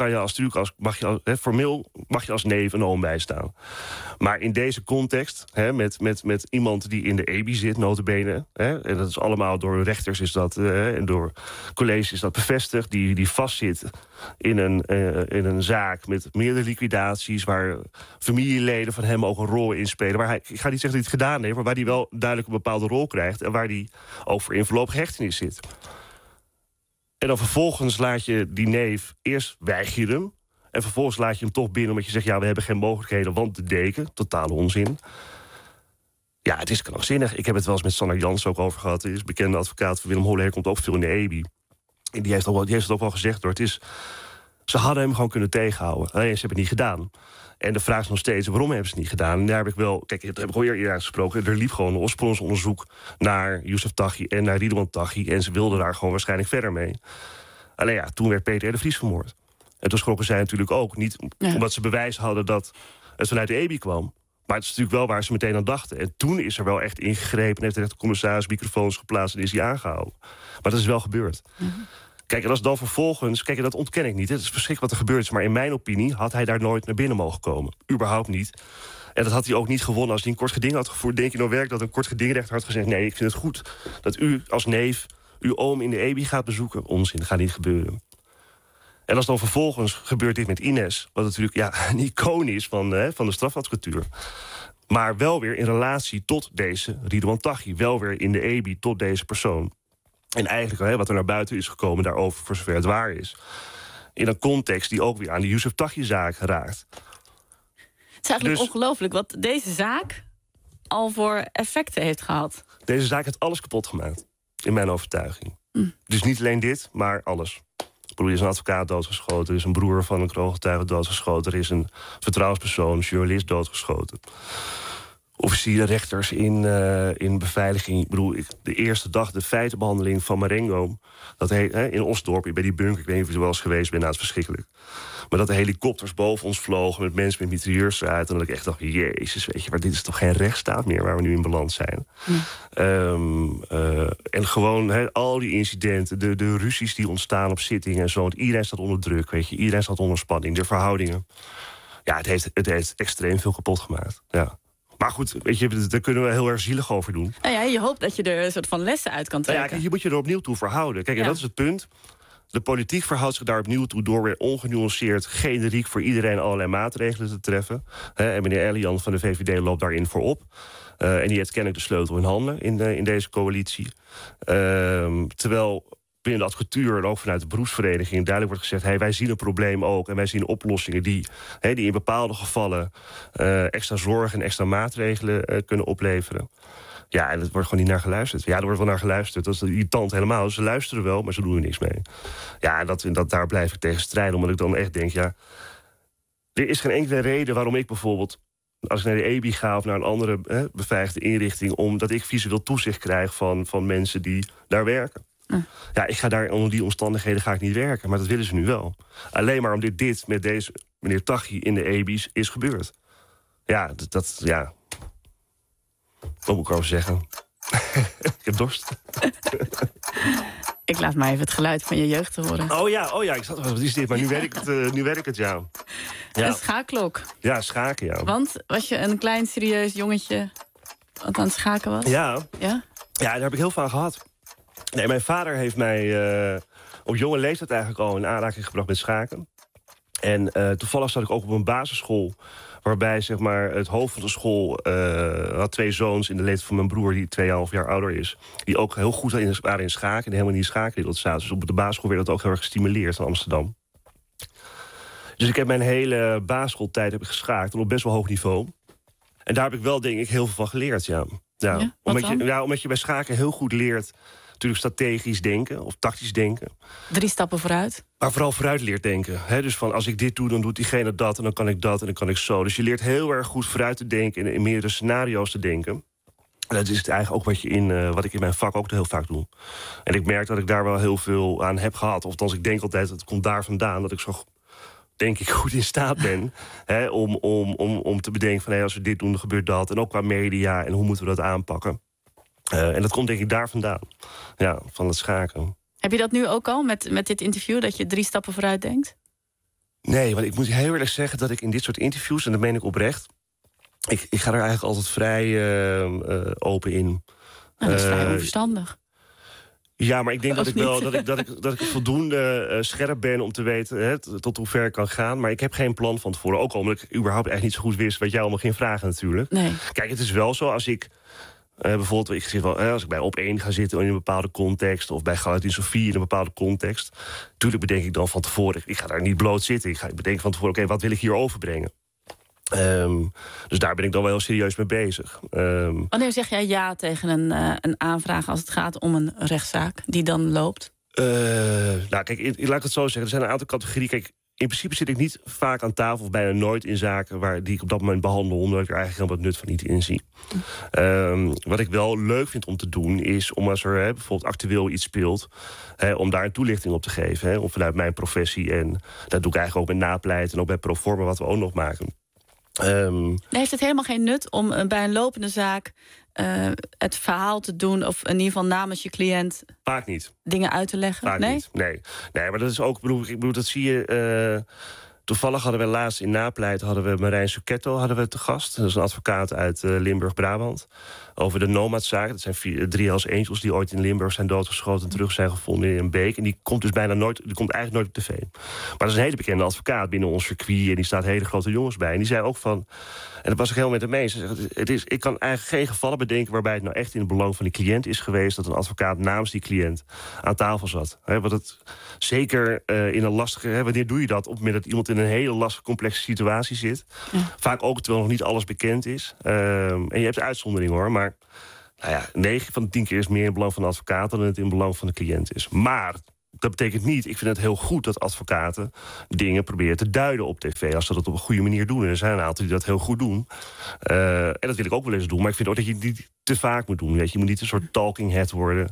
Speaker 3: mag je als neef en oom bijstaan. Maar in deze context, met iemand die in de EBI zit, nota bene, en dat is allemaal door rechters is dat, en door colleges is dat bevestigd, die vastzit in een zaak met meerdere liquidaties, waar familieleden van hem ook een rol in spelen. Waar ik ga niet zeggen dat hij het gedaan heeft, maar waar hij wel duidelijk een bepaalde rol krijgt en waar hij ook voor in voorlopige hechtenis zit. En dan vervolgens laat je die neef, eerst weiger je hem, en vervolgens laat je hem toch binnen omdat je zegt, we hebben geen mogelijkheden, want de deken, totale onzin. Ja, het is krankzinnig. Ik heb het wel eens met Sanne Jans ook over gehad. Hij is bekende advocaat van Willem Holleder, komt ook veel in de EBI. En die heeft het ook wel gezegd, hoor. Ze hadden hem gewoon kunnen tegenhouden. Alleen ze hebben het niet gedaan. En de vraag is nog steeds, waarom hebben ze het niet gedaan? En daar heb ik wel, kijk, dat heb ik al eerder uitgesproken. Er liep gewoon een oorsprongsonderzoek naar Youssef Taghi en naar Ridouan Taghi. En ze wilden daar gewoon waarschijnlijk verder mee. Alleen toen werd Peter R. de Vries vermoord. En toen schrokken zij natuurlijk ook. Niet omdat ze bewijs hadden dat het vanuit de EBI kwam. Maar het is natuurlijk wel waar ze meteen aan dachten. En toen is er wel echt ingegrepen en heeft de rechtercommissaris microfoons geplaatst en is hij aangehouden. Maar dat is wel gebeurd. Kijk, en als dan vervolgens... Kijk, dat ontken ik niet. Het is verschrikkelijk wat er gebeurd is. Maar in mijn opinie had hij daar nooit naar binnen mogen komen. Überhaupt niet. En dat had hij ook niet gewonnen als hij een kort geding had gevoerd. Denk je nou werkelijk dat een kort gedingrechter had gezegd, nee, ik vind het goed dat u als neef uw oom in de EBI gaat bezoeken? Onzin, dat gaat niet gebeuren. En als dan vervolgens gebeurt dit met Ines, wat natuurlijk een icoon is van de strafadvocatuur, maar wel weer in relatie tot deze Ridouan Taghi, wel weer in de EBI tot deze persoon. En eigenlijk wat er naar buiten is gekomen daarover, voor zover het waar is, in een context die ook weer aan de Youssef Taghi-zaak raakt.
Speaker 4: Het is eigenlijk ongelooflijk wat deze zaak al voor effecten heeft gehad.
Speaker 3: Deze zaak heeft alles kapot gemaakt. in mijn overtuiging. Dus niet alleen dit, maar alles. Er is een advocaat doodgeschoten, er is een broer van een kroongetuige doodgeschoten, er is een vertrouwenspersoon, een journalist doodgeschoten. Officieren, rechters in beveiliging. Ik bedoel, de eerste dag, de feitenbehandeling van Marengo, dat in Osdorp, bij die bunker, ik weet niet of je er wel eens geweest bent, dat is verschrikkelijk. Maar dat de helikopters boven ons vlogen met mensen met mitrailleurs eruit. En dat ik echt dacht, jezus, weet je, maar dit is toch geen rechtsstaat meer waar we nu in beland zijn. En gewoon al die incidenten, de ruzies die ontstaan op zittingen en zo. Want iedereen staat onder druk, weet je. Iedereen staat onder spanning, de verhoudingen. Ja, het heeft extreem veel kapot gemaakt, ja. Maar goed, weet je, daar kunnen we heel erg zielig over doen.
Speaker 4: Nou ja, je hoopt dat je er een soort van lessen uit kan trekken.
Speaker 3: Nou ja, je moet je er opnieuw toe verhouden. Kijk, en dat is het punt. De politiek verhoudt zich daar opnieuw toe door weer ongenuanceerd, generiek voor iedereen allerlei maatregelen te treffen. En meneer Elian van de VVD loopt daarin voorop. En die heeft kennelijk de sleutel in handen in deze coalitie. Terwijl binnen de advocatuur en ook vanuit de beroepsvereniging duidelijk wordt gezegd, wij zien een probleem ook en wij zien oplossingen die in bepaalde gevallen extra zorg en extra maatregelen kunnen opleveren. Ja, en er wordt gewoon niet naar geluisterd. Ja, er wordt wel naar geluisterd. Dat is irritant helemaal. Ze luisteren wel, maar ze doen er niks mee. Ja, en daar blijf ik tegen strijden. Omdat ik dan echt denk, ja, er is geen enkele reden waarom ik bijvoorbeeld, als ik naar de EBI ga of naar een andere beveiligde inrichting, omdat ik visueel toezicht krijg van mensen die daar werken. Ja, ik ga daar onder die omstandigheden ga ik niet werken. Maar dat willen ze nu wel. Alleen maar omdat dit met deze meneer Taghi in de EBI's is gebeurd. Ja, ja. Wat moet ik erover zeggen? Ik heb dorst.
Speaker 4: Ik laat maar even het geluid van je jeugd horen.
Speaker 3: Oh ja, ik zat, wat is dit? Maar nu weet ik het, ja.
Speaker 4: Een schaakklok.
Speaker 3: Ja, schaken, ja.
Speaker 4: Want was je een klein serieus jongetje wat aan het schaken was?
Speaker 3: Ja, daar heb ik heel veel aan gehad. Nee, mijn vader heeft mij op jonge leeftijd eigenlijk al in aanraking gebracht met schaken. En toevallig zat ik ook op een basisschool, waarbij zeg maar, het hoofd van de school had 2 zoons in de leeftijd van mijn broer, die 2,5 jaar ouder is. Die ook heel goed waren in schaken en helemaal niet in schakenwereld zaten. Dus op de basisschool werd dat ook heel erg gestimuleerd in Amsterdam. Dus ik heb mijn hele basisschooltijd geschaakt, en op best wel hoog niveau. En daar heb ik wel, denk ik, heel veel van geleerd, ja. Omdat je bij schaken heel goed leert natuurlijk strategisch denken of tactisch denken. 3
Speaker 4: stappen vooruit.
Speaker 3: Maar vooral vooruit leert denken. Dus van als ik dit doe, dan doet diegene dat en dan kan ik dat en dan kan ik zo. Dus je leert heel erg goed vooruit te denken en in meerdere scenario's te denken. En dat is het eigenlijk ook wat ik in mijn vak ook heel vaak doe. En ik merk dat ik daar wel heel veel aan heb gehad. Of althans, ik denk altijd, dat het komt daar vandaan, dat ik zo, denk ik, goed in staat ben om te bedenken van als we dit doen, dan gebeurt dat. En ook qua media en hoe moeten we dat aanpakken. En dat komt denk ik daar vandaan. Ja, van het schaken. Heb je dat nu ook al met dit interview, dat je 3 stappen vooruit denkt? Nee, want ik moet heel eerlijk zeggen dat ik in dit soort interviews, en dat meen ik oprecht, ik ga er eigenlijk altijd vrij open in.
Speaker 4: Nou, dat is vrij onverstandig.
Speaker 3: Ja, maar ik denk dat ik voldoende scherp ben om te weten tot hoe ver ik kan gaan. Maar ik heb geen plan van tevoren. Ook omdat ik überhaupt echt niet zo goed wist wat jij allemaal ging vragen natuurlijk. Nee. Kijk, het is wel zo als ik bijvoorbeeld, als ik bij Op1 ga zitten in een bepaalde context, of bij Galatien Sofie in een bepaalde context, natuurlijk bedenk ik dan van tevoren, ik ga daar niet bloot zitten. Ik bedenk van tevoren, oké, wat wil ik hier overbrengen? Dus daar ben ik dan wel heel serieus mee bezig.
Speaker 4: Wanneer zeg jij ja tegen een aanvraag als het gaat om een rechtszaak die dan loopt?
Speaker 3: Nou, kijk, laat ik het zo zeggen. Er zijn een aantal categorieën. Kijk, in principe zit ik niet vaak aan tafel, of bijna nooit in zaken die ik op dat moment behandel, omdat ik er eigenlijk helemaal het nut van niet in zie. Wat ik wel leuk vind om te doen, is om als er bijvoorbeeld actueel iets speelt, om daar een toelichting op te geven. Of vanuit mijn professie. En dat doe ik eigenlijk ook met napleiten en ook bij Proforma, wat we ook nog maken.
Speaker 4: Heeft het helemaal geen nut om bij een lopende zaak het verhaal te doen, of in ieder geval namens je cliënt
Speaker 3: vaak niet
Speaker 4: dingen uit te leggen?
Speaker 3: Vaak niet. Nee, maar dat is ook, ik bedoel, dat zie je. Toevallig hadden we laatst in Napleiten Marijn Succhetto te gast. Dat is een advocaat uit Limburg-Brabant. Over de Nomadzaak. Dat zijn 3 Hells Angels die ooit in Limburg zijn doodgeschoten en terug zijn gevonden in een beek. En die komt dus eigenlijk nooit op tv. Maar dat is een hele bekende advocaat binnen ons circuit. En die staat hele grote jongens bij. En die zei ook van, en dat was ik helemaal met hem eens. Ik kan eigenlijk geen gevallen bedenken waarbij het nou echt in het belang van die cliënt is geweest dat een advocaat namens die cliënt aan tafel zat. Want het zeker in een lastige. Wanneer doe je dat? Op het moment dat iemand in een hele lastige, complexe situatie zit. Ja. Vaak ook terwijl nog niet alles bekend is. En je hebt uitzonderingen hoor, maar Nou ja, 9 van de 10 keer is meer in het belang van de advocaat dan het in het belang van de cliënt is. Maar dat betekent niet, ik vind het heel goed dat advocaten dingen proberen te duiden op tv. Als ze dat op een goede manier doen. En er zijn een aantal die dat heel goed doen. En dat wil ik ook wel eens doen. Maar ik vind ook dat je het niet te vaak moet doen. Weet je, je moet niet een soort talking head worden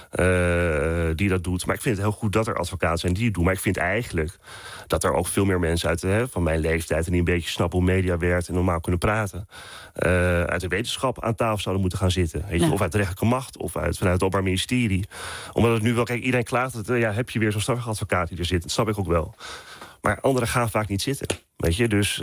Speaker 3: die dat doet. Maar ik vind het heel goed dat er advocaten zijn die het doen. Maar ik vind eigenlijk dat er ook veel meer mensen uit van mijn leeftijd... en die een beetje snappen hoe media werkt en normaal kunnen praten... uit de wetenschap aan tafel zouden moeten gaan zitten. Weet je? Ja. Of uit de rechterlijke macht, of vanuit het Openbaar Ministerie. Omdat het nu wel, kijk, iedereen klaagt... heb je weer zo'n strafrechtadvocaat die er zit. Dat snap ik ook wel. Maar anderen gaan vaak niet zitten. Weet je, dus...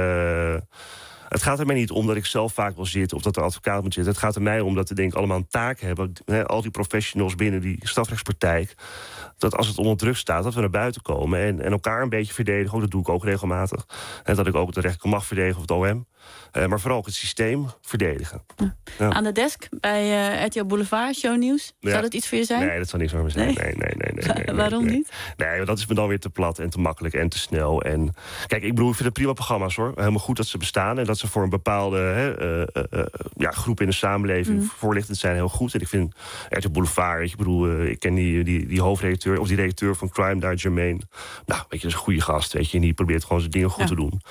Speaker 3: het gaat er mij niet om dat ik zelf vaak wil zitten... of dat er advocaat moet zitten. Het gaat er mij om dat we denk ik allemaal een taak hebben. Al die professionals binnen die strafrechtspraktijk... dat als het onder druk staat, dat we naar buiten komen... en elkaar een beetje verdedigen. Dat doe ik ook regelmatig. En dat ik ook de rechterlijke macht verdedig of het OM. Maar vooral ook het systeem verdedigen.
Speaker 4: Ja. Aan de desk bij RTL Boulevard, shownieuws. Zou dat iets voor je zijn?
Speaker 3: Nee, dat zou niks voor me zijn. Nee.
Speaker 4: Waarom niet?
Speaker 3: Nee, want dat is me dan weer te plat en te makkelijk en te snel. En kijk, ik bedoel, ik vind het prima programma's, hoor. Helemaal goed dat ze bestaan en dat ze voor een bepaalde groep in de samenleving voorlichtend zijn, heel goed. En ik vind RTL Boulevard, weet je, ik bedoel, ik ken die hoofdredacteur of die redacteur van Crime daar, Jermaine. Nou, weet je, dat is een goede gast, weet je, en die probeert gewoon zijn dingen goed te doen.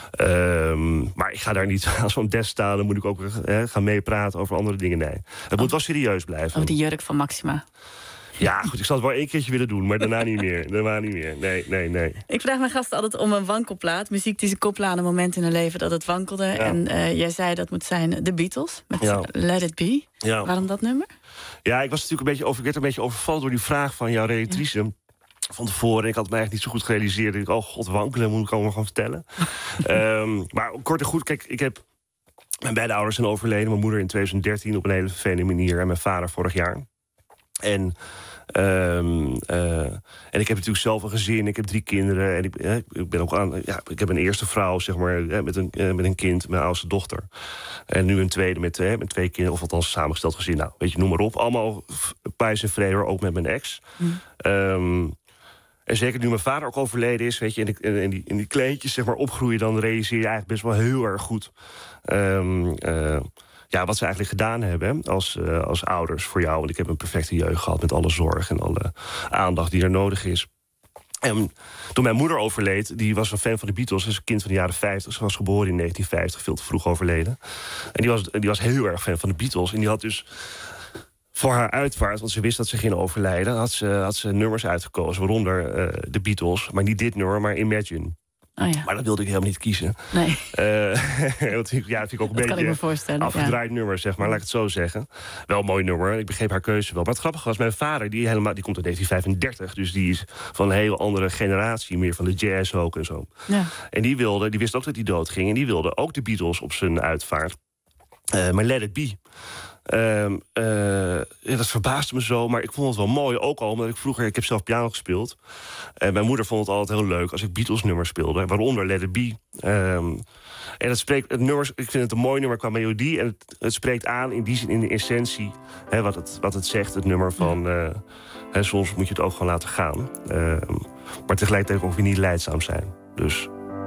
Speaker 3: Maar ik ga daar niet als zo'n desk staan. Dan moet ik ook gaan meepraten over andere dingen. Nee, het moet wel serieus blijven.
Speaker 4: Over die jurk van Maxima.
Speaker 3: Ja, goed, ik zal het wel 1 keertje willen doen, maar daarna niet meer. Nee. Ik
Speaker 4: vraag mijn gasten altijd om een wankelplaat. Muziek die ze koppelen aan een moment in hun leven dat het wankelde. Ja. En jij zei dat moet zijn de Beatles met Let It Be. Ja. Waarom dat nummer?
Speaker 3: Ja, ik werd een beetje overvallen door die vraag van jouw redactrice. Van tevoren. Ik had me eigenlijk niet zo goed gerealiseerd. Ik dacht, oh god, wankelen, moet ik allemaal gewoon vertellen. Maar kort en goed, kijk, mijn beide ouders zijn overleden. Mijn moeder in 2013 op een hele vervelende manier. En mijn vader vorig jaar. En ik heb natuurlijk zelf een gezin. Ik heb 3 kinderen. En ik ben ook ik heb een eerste vrouw, zeg maar, met een kind, mijn oudste dochter. En nu een tweede met 2 kinderen, of althans samengesteld gezin. Nou, weet je, noem maar op. Allemaal pijs en vrede, ook met mijn ex. En zeker nu mijn vader ook overleden is, weet je, en die kleintjes, zeg maar, opgroeien, dan realiseer je eigenlijk best wel heel erg goed wat ze eigenlijk gedaan hebben als ouders voor jou. Want ik heb een perfecte jeugd gehad met alle zorg en alle aandacht die er nodig is. En toen mijn moeder overleed, die was een fan van de Beatles, is een kind van de jaren 50. Ze was geboren in 1950, veel te vroeg overleden. En die was heel erg fan van de Beatles. En die had dus voor haar uitvaart, want ze wist dat ze ging overlijden, had ze nummers uitgekozen, waaronder de Beatles. Maar niet dit nummer, maar Imagine.
Speaker 4: Oh ja.
Speaker 3: Maar dat wilde ik helemaal niet kiezen.
Speaker 4: Nee.
Speaker 3: Dat vind ik ook een
Speaker 4: beetje
Speaker 3: afgedraaid nummer, zeg maar, laat ik het zo zeggen. Wel een mooi nummer, ik begreep haar keuze wel. Maar het grappige was, mijn vader, die komt uit 1935... dus die is van een heel andere generatie, meer van de jazz ook en zo. Ja. En die wist ook dat hij dood ging. En die wilde ook de Beatles op zijn uitvaart. Maar Let It Be. Dat verbaasde me zo, maar ik vond het wel mooi. Ook al omdat ik heb zelf piano gespeeld. Mijn moeder vond het altijd heel leuk als ik Beatles-nummers speelde. Waaronder Let It Be. En het nummer, ik vind het een mooi nummer qua melodie. En het spreekt aan in die zin, in de essentie, wat het zegt, het nummer van soms moet je het ook gewoon laten gaan. Maar tegelijkertijd ook weer niet lijdzaam zijn. Dus.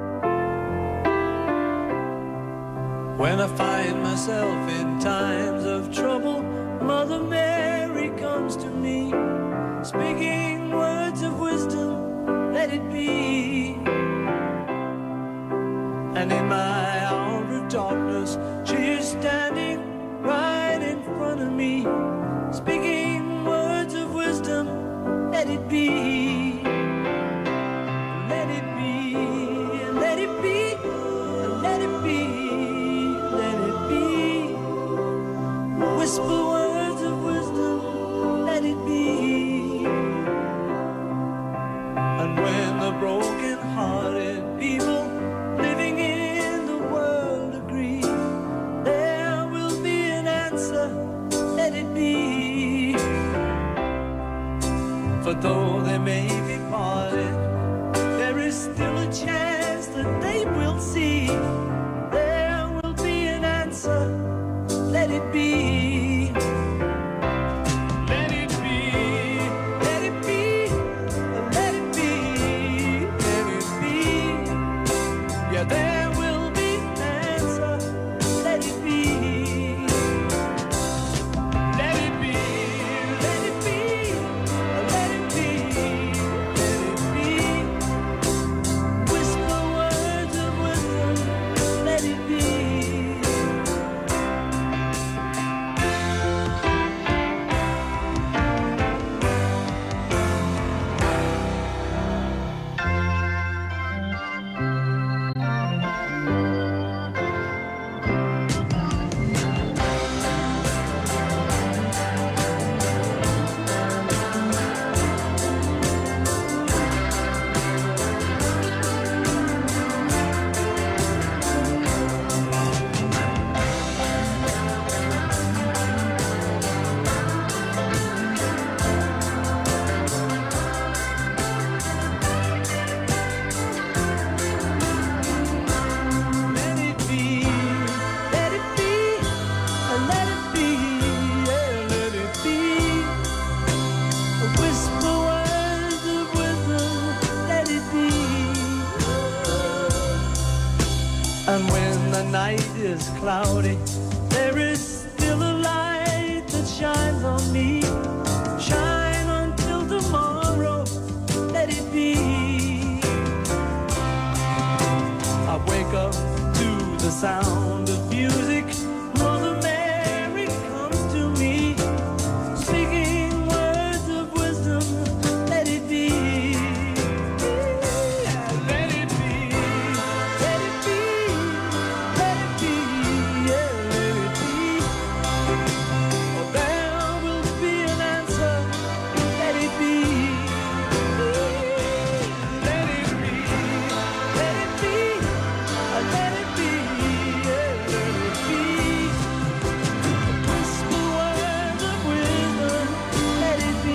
Speaker 10: When I find myself in times of trouble, Mother Mary comes to me, speaking words of wisdom, let it be. And in my hour of darkness, she is standing right in front of me, speaking words of wisdom, let it be. Let it be, let it be, let it be. Whisper words of wisdom, let it be. And when the broken-hearted people living in the world agree, there will be an answer, let it be. For though they may be parted, there is still a chance that they will see. There will be an answer, let it be. is cloudy, there is still a light that shines on me. Shine until tomorrow, let it be. I wake up to the sound of music. Mother Mary comes to me, speaking words of wisdom, let it be. Let it be, let it be, let it be, yeah, let it be. Oh, there will be an answer, let it be. Let it be, let it be, let it be, yeah, let it be. Whisper words of wisdom, let it be.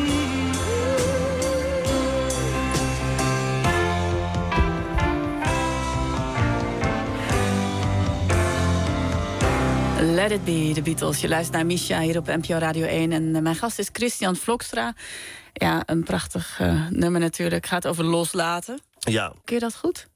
Speaker 4: Let It Be, de Beatles. Je luistert naar Misha hier op NPO Radio 1. En mijn gast is Christian Vlokstra. Ja, een prachtig nummer natuurlijk. Gaat over loslaten.
Speaker 3: Ja.
Speaker 4: Kun je dat goed?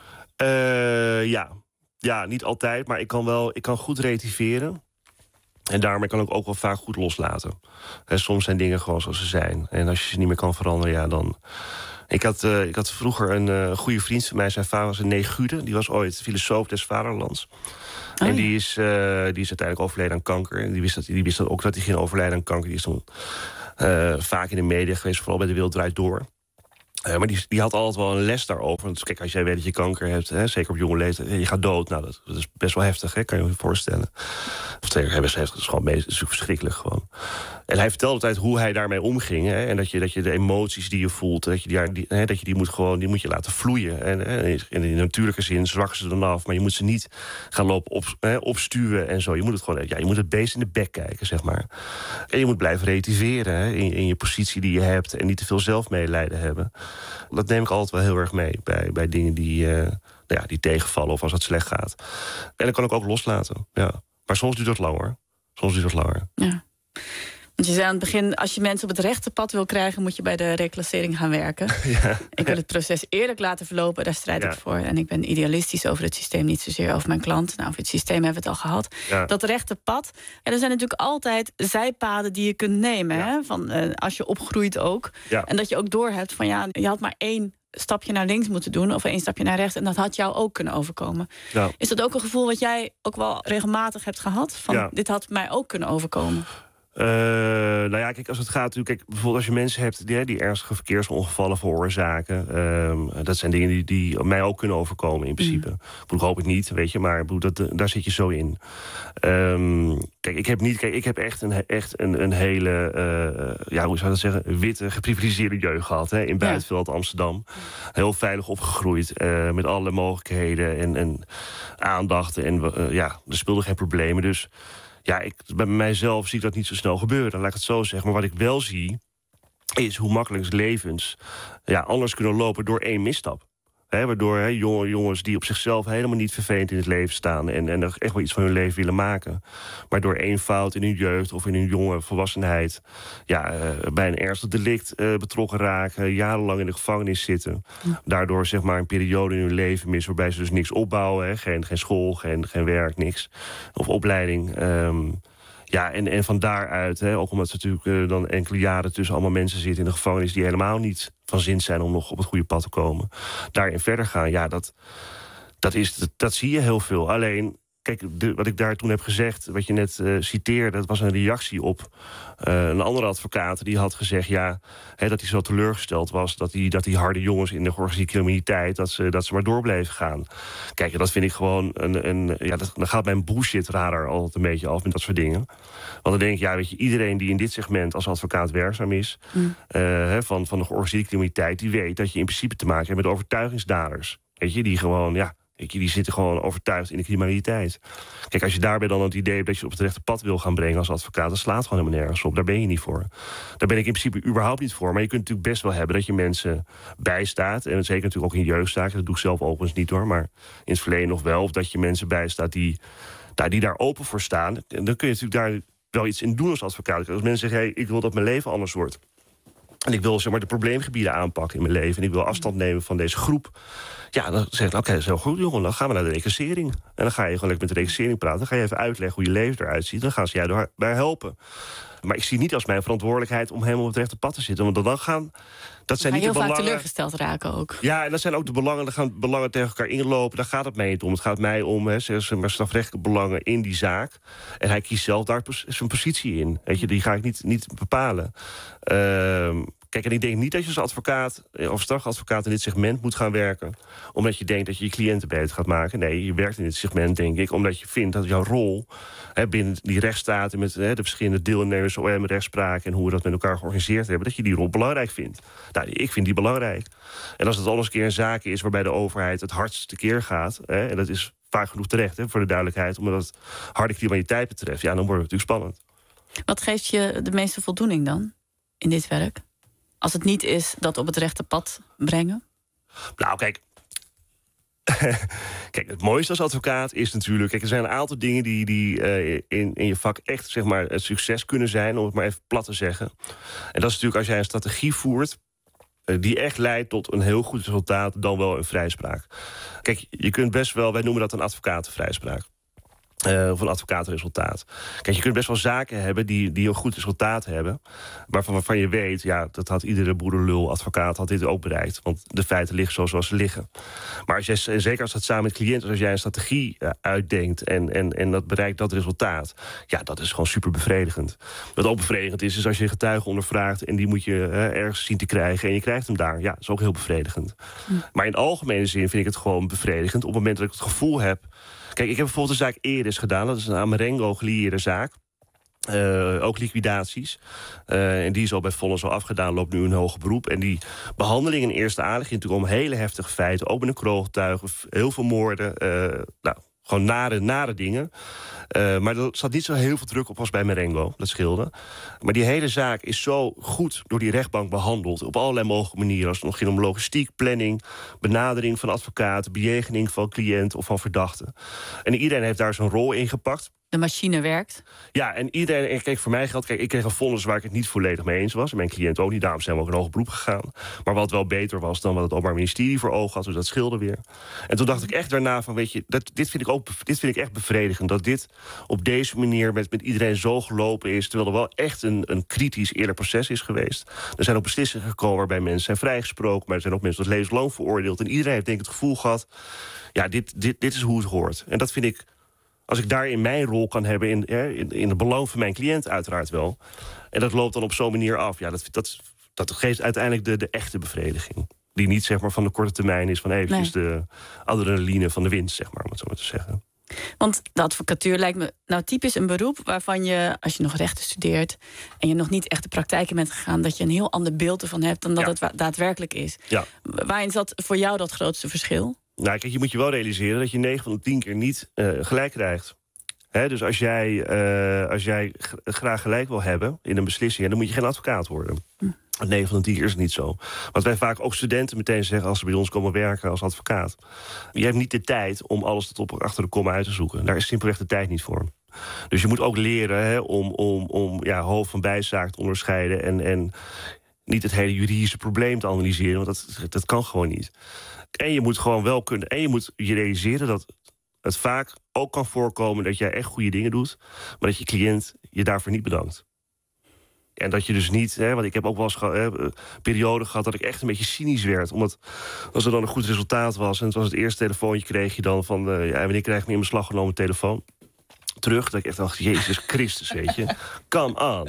Speaker 3: Ja. Ja, niet altijd, maar ik kan goed relativeren. En daarmee kan ik ook wel vaak goed loslaten. En soms zijn dingen gewoon zoals ze zijn. En als je ze niet meer kan veranderen, ja, dan... Ik had vroeger een goede vriend van mij. Zijn vader was een Negude. Die was ooit filosoof des vaderlands.
Speaker 4: Oh,
Speaker 3: en die is uiteindelijk overleden aan kanker. En die wist ook dat hij ging overlijden aan kanker. Die is toen vaak in de media geweest, vooral bij De Wereld Draait Door. Maar die had altijd wel een les daarover. Want kijk, als jij weet dat je kanker hebt, zeker op jonge leeftijd, je gaat dood. Nou, dat is best wel heftig, kan je je voorstellen. Of zeker best heftig, dat is natuurlijk verschrikkelijk gewoon. En hij vertelde altijd hoe hij daarmee omging. En dat je de emoties die je voelt, dat je die moet je laten vloeien. En in de natuurlijke zin zwakken ze dan af, maar je moet ze niet gaan lopen opstuwen en zo. Je moet het gewoon, je moet het beest in de bek kijken, zeg maar. En je moet blijven relativeren in je positie die je hebt en niet te veel zelfmedelijden hebben. Dat neem ik altijd wel heel erg mee bij dingen die tegenvallen of als het slecht gaat. En dan kan ik ook loslaten, ja. Maar soms duurt dat langer.
Speaker 4: Ja. Want je zei aan het begin, als je mensen op het rechte pad wil krijgen, moet je bij de reclassering gaan werken.
Speaker 3: Ja.
Speaker 4: Ik wil het proces eerlijk laten verlopen, daar strijd ik voor. En ik ben idealistisch over het systeem, niet zozeer over mijn klant. Nou, over het systeem hebben we het al gehad. Ja. Dat rechte pad, er zijn natuurlijk altijd zijpaden die je kunt nemen. Ja. Hè? Van, als je opgroeit ook. Ja. En dat je ook doorhebt van je had maar 1 stapje naar links moeten doen of 1 stapje naar rechts. En dat had jou ook kunnen overkomen. Ja. Is dat ook een gevoel wat jij ook wel regelmatig hebt gehad? Van dit had mij ook kunnen overkomen?
Speaker 3: Nou ja, kijk, als het gaat natuurlijk... Kijk, bijvoorbeeld als je mensen hebt die ernstige verkeersongevallen veroorzaken... dat zijn dingen die mij ook kunnen overkomen in principe. Ik hoop het niet, weet je, maar daar zit je zo in. Kijk, ik heb echt een hele, hoe zou je dat zeggen... witte, geprivilegeerde jeugd gehad, in Buitenveld, Amsterdam. Heel veilig opgegroeid, met alle mogelijkheden en aandacht. En er speelden geen problemen, dus... Ja, bij mijzelf zie ik dat niet zo snel gebeuren, laat ik het zo zeggen. Maar wat ik wel zie, is hoe makkelijk levens anders kunnen lopen door 1 misstap. Waardoor jongens die op zichzelf helemaal niet vervelend in het leven staan... en er echt wel iets van hun leven willen maken... maar door 1 fout in hun jeugd of in hun jonge volwassenheid... bij een ernstig delict betrokken raken... jarenlang in de gevangenis zitten. Daardoor zeg maar een periode in hun leven mis... waarbij ze dus niks opbouwen, geen school, geen werk, niks. Of opleiding... en van daaruit, ook omdat ze natuurlijk dan enkele jaren... tussen allemaal mensen zitten in de gevangenis... die helemaal niet van zin zijn om nog op het goede pad te komen. Daarin verder gaan, dat zie je heel veel. Alleen, kijk, wat ik daar toen heb gezegd... wat je net citeerde, dat was een reactie op een andere advocaat... die had gezegd, dat hij zo teleurgesteld was... dat die harde jongens in de georganiseerde criminaliteit... dat ze maar door bleven gaan. Kijk, dat vind ik gewoon dan gaat mijn bullshit-radar altijd een beetje af met dat soort dingen. Want dan denk ik, weet je, iedereen die in dit segment als advocaat werkzaam is... van de georganiseerde criminaliteit... die weet dat je in principe te maken hebt met overtuigingsdaders. Weet je, die gewoon, die zitten gewoon overtuigd in de criminaliteit. Kijk, als je daarbij dan het idee hebt dat je op het rechte pad wil gaan brengen als advocaat... dat slaat gewoon helemaal nergens op. Daar ben je niet voor. Daar ben ik in principe überhaupt niet voor. Maar je kunt natuurlijk best wel hebben dat je mensen bijstaat. En zeker natuurlijk ook in jeugdzaken. Dat doe ik zelf overigens niet hoor. Maar in het verleden nog wel. Of dat je mensen bijstaat die daar open voor staan. En dan kun je natuurlijk daar wel iets in doen als advocaat. Als mensen zeggen, ik wil dat mijn leven anders wordt... en ik wil zeg maar de probleemgebieden aanpakken in mijn leven... en ik wil afstand nemen van deze groep... ja, dan zeg ik, oké, dat is heel goed, jongen, dan gaan we naar de reclassering. En dan ga je gewoon lekker met de reclassering praten. Dan ga je even uitleggen hoe je leven eruit ziet. Dan gaan ze jou daarbij helpen. Maar ik zie niet als mijn verantwoordelijkheid om helemaal op het rechte pad te zitten. Want dan gaan... Dat zijn niet de belangen.
Speaker 4: Heel vaak teleurgesteld raken ook.
Speaker 3: Ja, en dat zijn ook de belangen. Dan gaan belangen tegen elkaar inlopen. Daar gaat het mij niet om. Het gaat mij om strafrechtelijke belangen in die zaak. En hij kiest zelf daar zijn positie in. Weet je, die ga ik niet bepalen. Kijk, en ik denk niet dat je als advocaat of strafadvocaat in dit segment moet gaan werken. Omdat je denkt dat je je cliënten beter gaat maken. Nee, je werkt in dit segment, denk ik, omdat je vindt dat jouw rol binnen die rechtsstaat en met de verschillende deelnemers, OM, rechtspraak en hoe we dat met elkaar georganiseerd hebben, dat je die rol belangrijk vindt. Nou, ik vind die belangrijk. En als het anders een keer een zaak is waarbij de overheid het hardst tekeer gaat, en dat is vaak genoeg terecht, voor de duidelijkheid, omdat het harde criminaliteit betreft, ja, dan wordt het natuurlijk spannend. Wat geeft je de meeste voldoening dan in dit werk? Als het niet is dat op het rechte pad brengen? Nou, kijk. Kijk, het mooiste als advocaat is natuurlijk... Kijk, er zijn een aantal dingen die in je vak echt zeg maar, het succes kunnen zijn... om het maar even plat te zeggen. En dat is natuurlijk als jij een strategie voert... die echt leidt tot een heel goed resultaat... dan wel een vrijspraak. Kijk, je kunt best wel... Wij noemen dat een advocatenvrijspraak. Of een advocatenresultaat. Kijk, je kunt best wel zaken hebben die een goed resultaat hebben... maar waarvan je weet, ja, dat had iedere boerenlul advocaat had dit ook bereikt. Want de feiten liggen zoals ze liggen. Maar als jij, zeker als dat samen met cliënten... als jij een strategie uitdenkt en dat bereikt dat resultaat... ja, dat is gewoon super bevredigend. Wat ook bevredigend is als je getuigen ondervraagt... en die moet je ergens zien te krijgen en je krijgt hem daar. Ja, dat is ook heel bevredigend. Maar in algemene zin vind ik het gewoon bevredigend... op het moment dat ik het gevoel heb... Kijk, ik heb bijvoorbeeld een zaak Eris gedaan. Dat is een Amarengo gelieerde zaak. Ook liquidaties. En die is al bij Vonnis al afgedaan, loopt nu een hoger beroep. En die behandeling in eerste aanleg ging natuurlijk om hele heftige feiten. Ook met een kroongetuige, heel veel moorden. Gewoon nare dingen. Maar er zat niet zo heel veel druk op als bij Marengo. Dat scheelde. Maar die hele zaak is zo goed door die rechtbank behandeld. Op allerlei mogelijke manieren. Als het nog ging om logistiek, planning, benadering van advocaten, bejegening van cliënt of van verdachten. En iedereen heeft daar zijn rol in gepakt. De machine werkt. Ja, en iedereen... En kijk, voor mij geldt... Kijk, ik kreeg een vonnis waar ik het niet volledig mee eens was. En mijn cliënt ook niet. Daarom zijn we ook een hoger beroep gegaan. Maar wat wel beter was dan wat het Openbaar Ministerie voor ogen had. Dus dat scheelde weer. En toen dacht ik echt daarna van... Weet je, dit vind ik echt bevredigend. Dat dit op deze manier met iedereen zo gelopen is. Terwijl er wel echt een kritisch eerlijk proces is geweest. Er zijn ook beslissingen gekomen waarbij mensen zijn vrijgesproken. Maar er zijn ook mensen tot levenslang veroordeeld. En iedereen heeft denk ik het gevoel gehad... Ja, dit is hoe het hoort. En dat vind ik... Als ik daarin mijn rol kan hebben in het belang van mijn cliënt uiteraard wel. En dat loopt dan op zo'n manier af. Ja, dat geeft uiteindelijk de echte bevrediging. Die niet zeg maar van de korte termijn is van eventjes de adrenaline van de winst, zeg maar, om het zo maar te zeggen. Want de advocatuur lijkt me nou typisch een beroep waarvan je, als je nog rechten studeert en je nog niet echt de praktijk in bent gegaan, dat je een heel ander beeld ervan hebt dan dat het daadwerkelijk is. Ja. Waarin zat voor jou dat grootste verschil? Nou, kijk, je moet je wel realiseren dat je 9 van de 10 keer niet gelijk krijgt. Dus als jij graag gelijk wil hebben in een beslissing, dan moet je geen advocaat worden. 9 van de 10 keer is het niet zo. Wat wij vaak ook studenten meteen zeggen als ze bij ons komen werken als advocaat. Je hebt niet de tijd om alles tot achter de komma uit te zoeken. Daar is simpelweg de tijd niet voor. Dus je moet ook leren om hoofd van bijzaak te onderscheiden en niet het hele juridische probleem te analyseren, want dat kan gewoon niet. En je moet gewoon wel kunnen. En je moet je realiseren dat het vaak ook kan voorkomen dat jij echt goede dingen doet, maar dat je cliënt je daarvoor niet bedankt. En dat je dus niet, want ik heb ook wel eens een periode gehad dat ik echt een beetje cynisch werd. Omdat als er dan een goed resultaat was en het was het eerste telefoontje, kreeg je dan van wanneer krijg ik me in beslag genomen telefoon terug, dat ik echt dacht, Jezus Christus, weet je. Come on.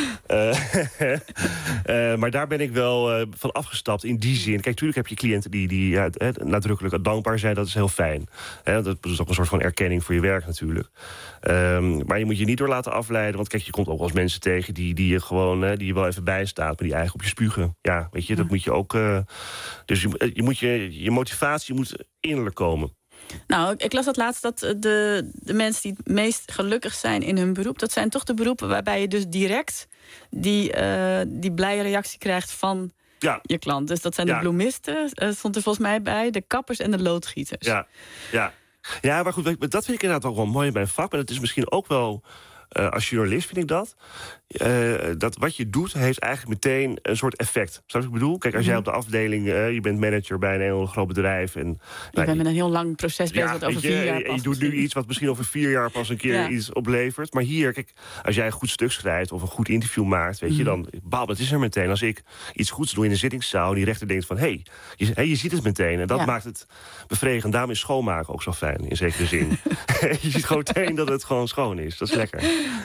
Speaker 3: Maar daar ben ik wel van afgestapt in die zin. Kijk, natuurlijk heb je cliënten die nadrukkelijk dankbaar zijn. Dat is heel fijn. Dat is ook een soort van erkenning voor je werk natuurlijk. Maar je moet je niet door laten afleiden. Want kijk, je komt ook wel eens mensen tegen die je gewoon die je wel even bijstaat, maar die eigenlijk op je spugen. Ja, weet je, dat moet je ook. Dus je motivatie moet innerlijk komen. Nou, ik las dat laatst dat de mensen die het meest gelukkig zijn in hun beroep, dat zijn toch de beroepen waarbij je dus direct die blije reactie krijgt van je klant. Dus dat zijn de bloemisten, stond er volgens mij bij, de kappers en de loodgieters. Ja, maar goed, dat vind ik inderdaad ook wel mooi bij een vak. Maar dat is misschien ook wel Als journalist vind ik dat wat je doet heeft eigenlijk meteen een soort effect. Snap je wat ik bedoel? Kijk, als jij op de afdeling, je bent manager bij een heel groot bedrijf. En,
Speaker 4: je bent met een heel lang proces bezig dat over 4 jaar pas.
Speaker 3: Je doet nu iets wat misschien over 4 jaar pas een keer iets oplevert. Maar hier, kijk, als jij een goed stuk schrijft of een goed interview maakt, weet je, dan het is er meteen. Als ik iets goeds doe in de zittingszaal, die rechter denkt van, je ziet het meteen. En dat maakt het bevredigend. Daarom is schoonmaken ook zo fijn, in zekere zin. Je ziet gewoon meteen dat het gewoon schoon is. Dat is lekker.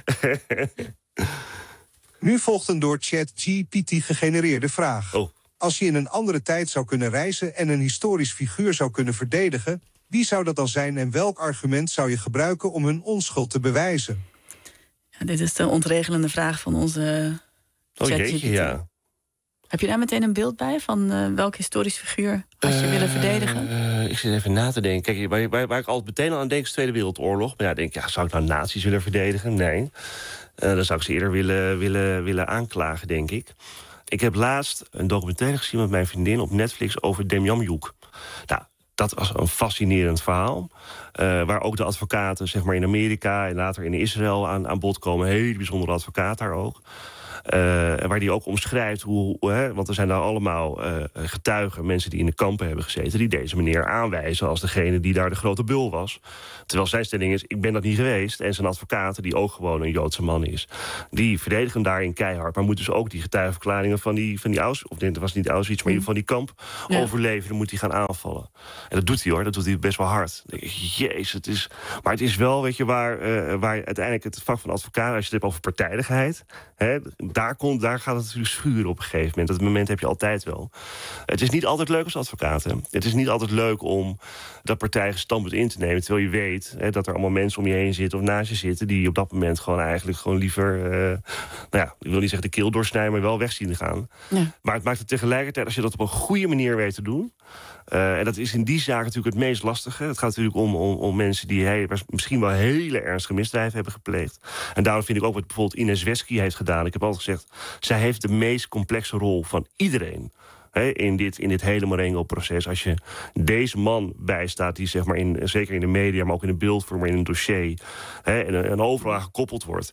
Speaker 7: Nu volgt een door ChatGPT gegenereerde vraag. Als je in een andere tijd zou kunnen reizen en een historisch figuur zou kunnen verdedigen, wie zou dat dan zijn en welk argument zou je gebruiken om hun onschuld te bewijzen?
Speaker 4: Ja, dit is de ontregelende vraag van onze ChatGPT.
Speaker 3: Jeetje, ja.
Speaker 4: Heb je daar meteen een beeld bij van welk historisch figuur als je willen verdedigen?
Speaker 3: Ik zit even na te denken. Kijk, waar ik altijd meteen aan denk is de Tweede Wereldoorlog. Maar denk zou ik nou nazi's willen verdedigen? Nee. Dan zou ik ze eerder willen aanklagen, denk ik. Ik heb laatst een documentaire gezien met mijn vriendin op Netflix over Demjanjuk. Nou, dat was een fascinerend verhaal. Waar ook de advocaten zeg maar in Amerika en later in Israël aan bod komen. Een hele bijzondere advocaat daar ook. Waar die ook omschrijft want er zijn daar allemaal getuigen, mensen die in de kampen hebben gezeten, die deze meneer aanwijzen als degene die daar de grote bul was. Terwijl zijn stelling is, ik ben dat niet geweest. En zijn advocaat, die ook gewoon een Joodse man is, die verdedigen hem daarin keihard. Maar moet dus ook die getuigenverklaringen van die Auschwitz, of dit was niet Auschwitz, maar van die kamp overleven. Dan moet hij gaan aanvallen. En dat doet hij hoor, dat doet hij best wel hard. Dan denk ik, jezus, maar het is wel, weet je, waar uiteindelijk het vak van advocaat, als je het hebt over partijdigheid, daar gaat het natuurlijk schuren op een gegeven moment. Dat moment heb je altijd wel. Het is niet altijd leuk als advocaat. Hè? Het is niet altijd leuk om dat partij standpunt in te nemen, terwijl je weet dat er allemaal mensen om je heen zitten of naast je zitten die op dat moment gewoon eigenlijk gewoon liever, ik wil niet zeggen de keel doorsnijden, maar wel weg zien te gaan. Ja. Maar het maakt het tegelijkertijd, als je dat op een goede manier weet te doen. En dat is in die zaak natuurlijk het meest lastige. Het gaat natuurlijk om mensen die misschien wel hele ernstige misdrijven hebben gepleegd. En daarom vind ik ook wat bijvoorbeeld Ines Wesky heeft gedaan. Ik heb altijd gezegd, zij heeft de meest complexe rol van iedereen in dit hele Marengo-proces. Als je deze man bijstaat, die zeg maar zeker in de media, maar ook in de beeldvorm, maar in een dossier, en overal aan gekoppeld wordt,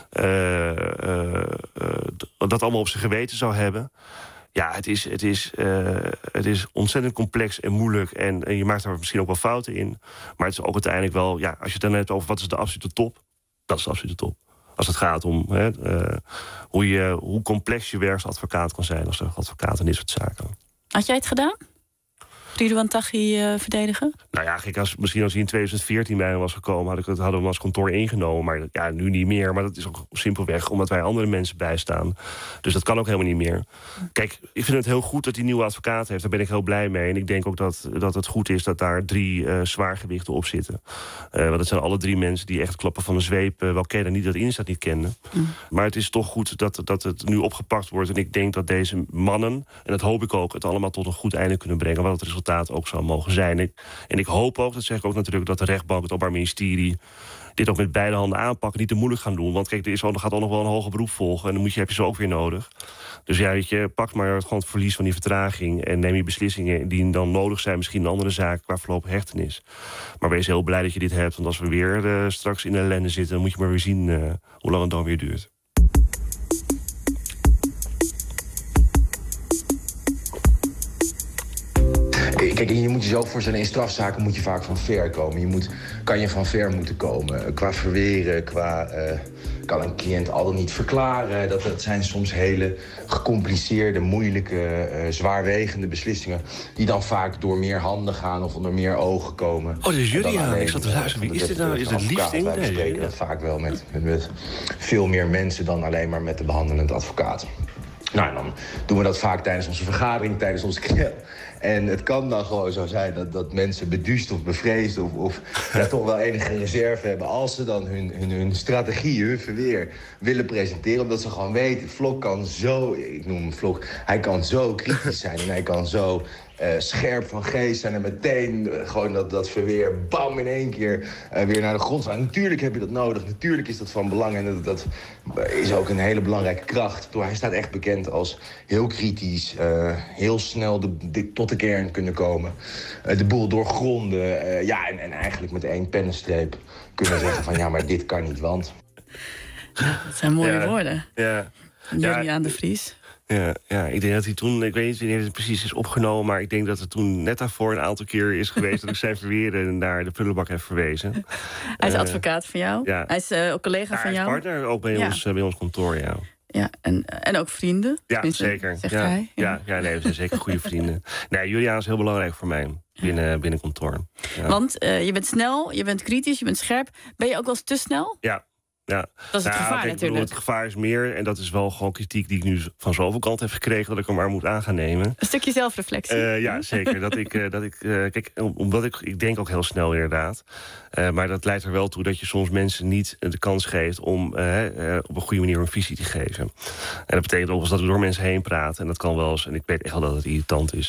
Speaker 3: dat allemaal op zijn geweten zou hebben. Ja, het is ontzettend complex en moeilijk. En je maakt er misschien ook wel fouten in. Maar het is ook uiteindelijk wel, als je het dan hebt over wat is de absolute top, dat is de absolute top. Als het gaat om hoe complex je werk als advocaat kan zijn, als advocaat in dit soort zaken.
Speaker 4: Had jij het gedaan? Ridouan Taghi verdedigen?
Speaker 3: Nou ja, misschien als hij in 2014 bij hem was gekomen, hadden we hem als kantoor ingenomen. Maar ja, nu niet meer. Maar dat is ook simpelweg omdat wij andere mensen bijstaan. Dus dat kan ook helemaal niet meer. Kijk, ik vind het heel goed dat hij een nieuwe advocaat heeft. Daar ben ik heel blij mee. En ik denk ook dat het goed is dat daar 3 zwaargewichten op zitten. Want het zijn alle 3 mensen die echt klappen van de zweep wel kennen. Niet dat Insta niet kenden. Maar het is toch goed dat het nu opgepakt wordt. En ik denk dat deze mannen, en dat hoop ik ook, het allemaal tot een goed einde kunnen brengen. Wat het resultaat ook zou mogen zijn. En ik hoop ook, dat zeg ik ook natuurlijk, dat de rechtbank, het Openbaar Ministerie, dit ook met beide handen aanpakken, niet te moeilijk gaan doen. Want kijk, er gaat ook nog wel een hoger beroep volgen. En dan heb je ze ook weer nodig. Dus ja, weet je, pak maar gewoon het verlies van die vertraging en neem je beslissingen die dan nodig zijn. Misschien een andere zaak qua voorlopig hechtenis. Maar wees heel blij dat je dit hebt. Want als we weer straks in de ellende zitten, dan moet je maar weer zien hoe lang het dan weer duurt.
Speaker 11: Kijk, je moet jezelf voorstellen, in strafzaken moet je vaak van ver komen. Kan je van ver moeten komen. Qua verweren, kan een cliënt al dan niet verklaren. Dat zijn soms hele gecompliceerde, moeilijke, zwaarwegende beslissingen die dan vaak door meer handen gaan of onder meer ogen komen.
Speaker 3: Oh, dat is Julian. Ik zat te luisteren. Wie is dit nou? Is het liefding?
Speaker 11: Wij bespreken dat vaak wel met veel meer mensen dan alleen maar met de behandelend advocaat. Nou, dan doen we dat vaak tijdens onze vergadering, tijdens onze knel. En het kan dan gewoon zo zijn dat mensen beduust of bevreesd of toch wel enige reserve hebben als ze dan hun strategie, hun verweer willen presenteren. Omdat ze gewoon weten, Flok kan zo, ik noem hem Flok, hij kan zo kritisch zijn en hij kan zo scherp van geest zijn en meteen gewoon dat verweer bam in één keer weer naar de grond slaan. Natuurlijk heb je dat nodig, natuurlijk is dat van belang en dat is ook een hele belangrijke kracht. Hij staat echt bekend als heel kritisch, heel snel tot de kern kunnen komen, de boel doorgronden, en eigenlijk met 1 pennenstreep kunnen zeggen van ja, maar dit kan niet, want...
Speaker 4: Dat zijn mooie woorden.
Speaker 3: Ja.
Speaker 4: Juliaan de Vries.
Speaker 3: Ja, ik denk dat hij toen, ik weet niet wanneer het precies is opgenomen, maar ik denk dat het toen net daarvoor een aantal keer is geweest dat ik zijn verweerde naar de prullenbak heb verwezen.
Speaker 4: Hij is advocaat van jou. Ja. Hij is ook collega van jou.
Speaker 3: Hij is partner ook bij ons kantoor, ja.
Speaker 4: Ja, en ook vrienden.
Speaker 3: Ja, zeker.
Speaker 4: Zegt hij.
Speaker 3: Nee, we zijn zeker goede vrienden. Nee, Juliaan is heel belangrijk voor mij binnen kantoor. Ja.
Speaker 4: Want je bent snel, je bent kritisch, je bent scherp. Ben je ook wel eens te snel?
Speaker 3: Ja.
Speaker 4: Dat is het gevaar natuurlijk.
Speaker 3: Het gevaar is meer, en dat is wel gewoon kritiek die ik nu van zoveel kanten heb gekregen, dat ik hem maar moet aan gaan nemen.
Speaker 4: Een stukje zelfreflectie.
Speaker 3: Ja, zeker. Kijk, omdat ik denk ook heel snel inderdaad. Maar dat leidt er wel toe dat je soms mensen niet de kans geeft om op een goede manier een visie te geven. En dat betekent ook wel eens dat we door mensen heen praten. En dat kan wel eens, en ik weet echt wel dat het irritant is.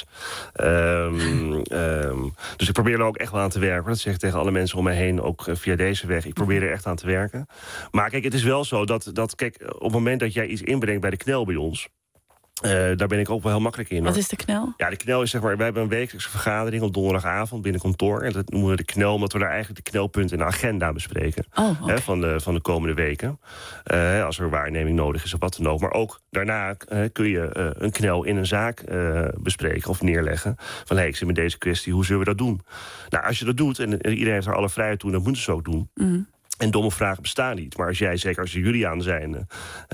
Speaker 3: Dus ik probeer er ook echt wel aan te werken. Dat zeg ik tegen alle mensen om mij heen, ook via deze weg. Ik probeer er echt aan te werken. Maar kijk, het is wel zo dat kijk, op het moment dat jij iets inbrengt bij de knel bij ons, daar ben ik ook wel heel makkelijk in.
Speaker 4: Wat is de knel?
Speaker 3: Ja, de knel is, zeg maar, wij hebben een wekelijkse vergadering op donderdagavond binnen kantoor. En dat noemen we de knel, omdat we daar eigenlijk de knelpunten in de agenda bespreken. Van de komende weken. Als er waarneming nodig is of wat dan ook. Maar ook daarna kun je een knel in een zaak bespreken of neerleggen. Van, ik zit met deze kwestie, hoe zullen we dat doen? Nou, als je dat doet, en iedereen heeft er alle vrijheid toe, dan moeten ze ook doen. En domme vragen bestaan niet. Maar als jij, zeker als je Juliaan zijn,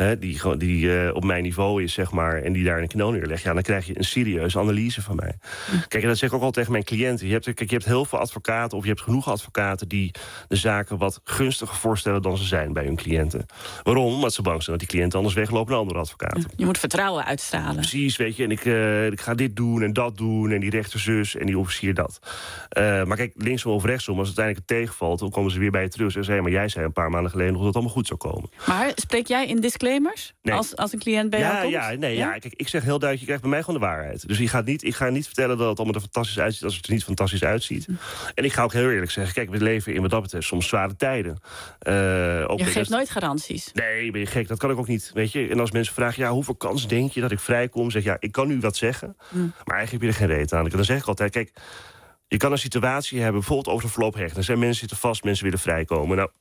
Speaker 3: die op mijn niveau is, zeg maar, en die daar een knel neerlegt, dan krijg je een serieuze analyse van mij. Kijk, en dat zeg ik ook al tegen mijn cliënten. Je hebt heel veel advocaten, of je hebt genoeg advocaten die de zaken wat gunstiger voorstellen dan ze zijn bij hun cliënten. Waarom? Omdat ze bang zijn dat die cliënten anders weglopen naar andere advocaten.
Speaker 4: Je moet vertrouwen uitstralen.
Speaker 3: Precies, weet je. En ik ga dit doen en dat doen, en die rechter zus en die officier dat. Maar kijk, linksom of rechtsom, als het uiteindelijk het tegenvalt, dan komen ze weer bij je terug en zeggen, maar jij zei een paar maanden geleden nog dat het allemaal goed zou komen.
Speaker 4: Maar spreek jij in disclaimers? Nee. Als een cliënt bij jou komt?
Speaker 3: Kijk, ik zeg heel duidelijk, je krijgt bij mij gewoon de waarheid. Dus ik ga niet vertellen dat het allemaal er fantastisch uitziet als het er niet fantastisch uitziet. En ik ga ook heel eerlijk zeggen, kijk, we leven in wat dat betreft soms zware tijden. Je
Speaker 4: geeft nooit garanties.
Speaker 3: Nee, ben je gek, dat kan ik ook niet. Weet je? En als mensen vragen, hoeveel kans denk je dat ik vrijkom? Zeg ik kan nu wat zeggen, maar eigenlijk heb je er geen reet aan. En dan zeg ik altijd, kijk, je kan een situatie hebben, bijvoorbeeld over de verloophecht. Er zijn mensen zitten vast, mensen willen vrijkomen. Nou,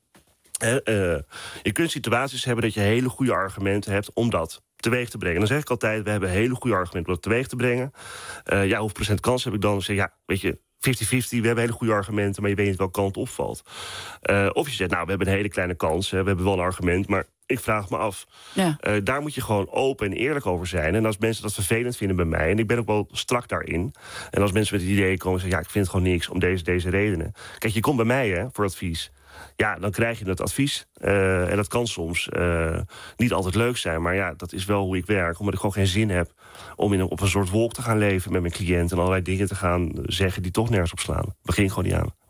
Speaker 3: je kunt situaties hebben dat je hele goede argumenten hebt om dat teweeg te brengen. Dan zeg ik altijd, we hebben hele goede argumenten om dat teweeg te brengen. Hoeveel procent kans heb ik dan? Dan zeg weet je, 50-50, we hebben hele goede argumenten, maar je weet niet welke kant opvalt. Of je zegt, we hebben een hele kleine kans, we hebben wel een argument, maar ik vraag me af. Ja. Daar moet je gewoon open en eerlijk over zijn. En als mensen dat vervelend vinden bij mij, en ik ben ook wel strak daarin, en als mensen met het idee komen en zeggen, ik vind het gewoon niks om deze redenen. Kijk, je komt bij mij voor advies. Ja, dan krijg je het advies. En dat kan soms niet altijd leuk zijn. Maar dat is wel hoe ik werk. Omdat ik gewoon geen zin heb om op een soort wolk te gaan leven met mijn cliënt en allerlei dingen te gaan zeggen die toch nergens op slaan. Begin gewoon niet aan.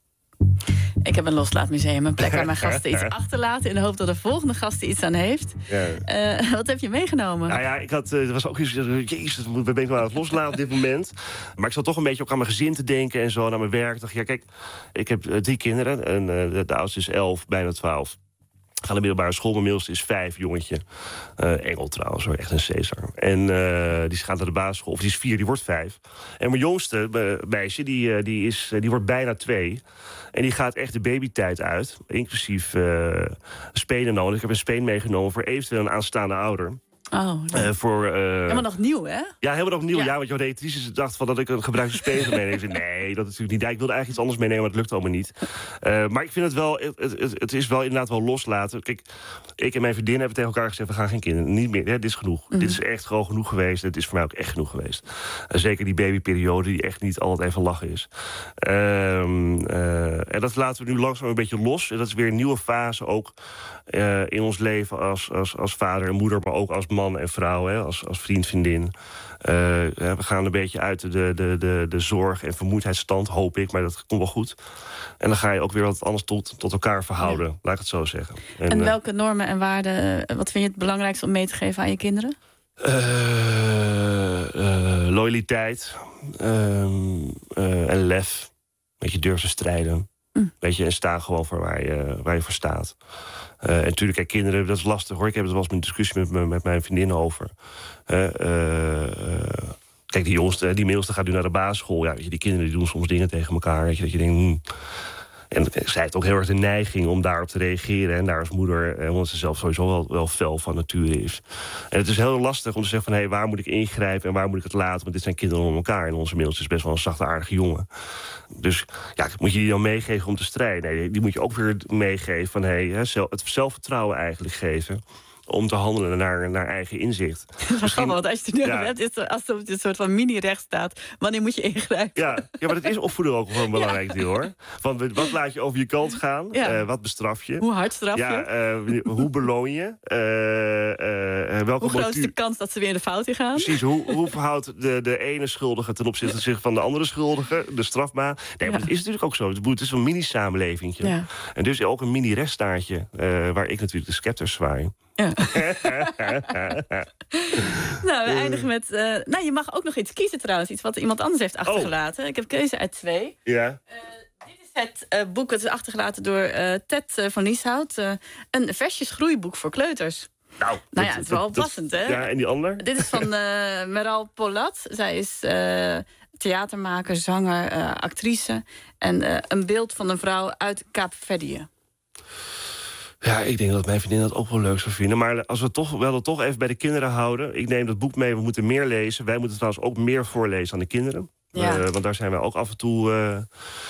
Speaker 4: Ik heb een loslaatmuseum, een plek waar mijn gasten iets achterlaten in de hoop dat de volgende gast er iets aan heeft. Ja. Wat heb je meegenomen?
Speaker 3: Nou ja, er was ook iets, jezus, ben ik wel aan het loslaten op dit moment. Maar ik zat toch een beetje ook aan mijn gezin te denken en zo, naar mijn werk. Dacht, kijk, ik heb 3 kinderen en de oudste is 11, bijna 12. Ik ga naar de middelbare school, mijn middelste is 5, jongetje. Engel trouwens, hoor, echt een Caesar. En die gaat naar de basisschool, of die is 4, die wordt 5. En mijn jongste meisje, die wordt bijna 2. En die gaat echt de babytijd uit, inclusief spenen nodig. Ik heb een speen meegenomen voor eventueel een aanstaande ouder.
Speaker 4: Helemaal nog nieuw, hè?
Speaker 3: Ja, helemaal nog nieuw. Ja, want jouw reactrice dacht van dat ik een gebruikte speen meeneem. Ik zei, nee, dat is natuurlijk niet. Ja, ik wilde eigenlijk iets anders meenemen, maar het lukt allemaal niet. Maar ik vind het wel, het is wel inderdaad wel loslaten. Kijk, ik en mijn vriendin hebben tegen elkaar gezegd, we gaan geen kinderen, niet meer. Dit is genoeg. Dit is echt gewoon genoeg geweest. Het is voor mij ook echt genoeg geweest. Zeker die babyperiode, die echt niet altijd even lachen is. En dat laten we nu langzaam een beetje los. En dat is weer een nieuwe fase ook in ons leven als vader en moeder, maar ook als man en vrouw, als vriend, vriendin. We gaan een beetje uit de zorg en vermoeidheidsstand, hoop ik, maar dat komt wel goed. En dan ga je ook weer wat anders tot elkaar verhouden, laat ik het zo zeggen.
Speaker 4: En welke normen en waarden, wat vind je het belangrijkste om mee te geven aan je kinderen?
Speaker 3: Loyaliteit en lef. Weet je, durf te strijden. Weet je, en sta gewoon voor waar je voor staat. En natuurlijk, kijk, kinderen, dat is lastig hoor. Ik heb het wel eens een discussie met mijn vriendin over. Kijk, die middelste gaat nu naar de basisschool. Ja, weet je, die kinderen die doen soms dingen tegen elkaar. Weet je, dat je denkt, En zij heeft ook heel erg de neiging om daarop te reageren. En daar als moeder, omdat ze zelf sowieso wel fel van nature is. En het is heel lastig om te zeggen van... waar moet ik ingrijpen en waar moet ik het laten? Want dit zijn kinderen om elkaar. En onze Middelste is best wel een zachte, aardige jongen. Dus moet je die dan meegeven om te strijden? Nee, die moet je ook weer meegeven van... het zelfvertrouwen eigenlijk geven... om te handelen naar eigen inzicht.
Speaker 4: Want als je het nu hebt, is als er een soort van mini-recht staat... wanneer moet je ingrijpen?
Speaker 3: Ja, maar dat is opvoeden ook wel een belangrijk deel, hoor. Want wat laat je over je kant gaan? Ja. Wat bestraf je?
Speaker 4: Hoe hard straf je?
Speaker 3: Hoe beloon je?
Speaker 4: Hoe groot is de kans dat ze weer in de fout in gaan?
Speaker 3: Precies, hoe verhoudt de ene schuldige... ten opzichte van de andere schuldige, de strafbaan? Nee, maar dat is natuurlijk ook zo. Het is een mini-samenlevingje. Ja. En dus ook een mini-rechtsstaatje... waar ik natuurlijk de scepter zwaai.
Speaker 4: Ja. Nou, we eindigen met... je mag ook nog iets kiezen trouwens. Iets wat iemand anders heeft achtergelaten. Ik heb keuze uit 2.
Speaker 3: Ja.
Speaker 4: Dit is het boek dat is achtergelaten door Ted van Lieshout. Een versjesgroeiboek voor kleuters. Nou ja, het is wel passend, hè?
Speaker 3: Ja, en die ander?
Speaker 4: Dit is van Meral Polat. Zij is theatermaker, zanger, actrice. En een beeld van een vrouw uit Kaapverdië.
Speaker 3: Ja, ik denk dat mijn vriendin dat ook wel leuk zou vinden. Maar als we het toch even bij de kinderen houden... ik neem dat boek mee, we moeten meer lezen. Wij moeten trouwens ook meer voorlezen aan de kinderen. Ja. Want daar zijn wij ook af en toe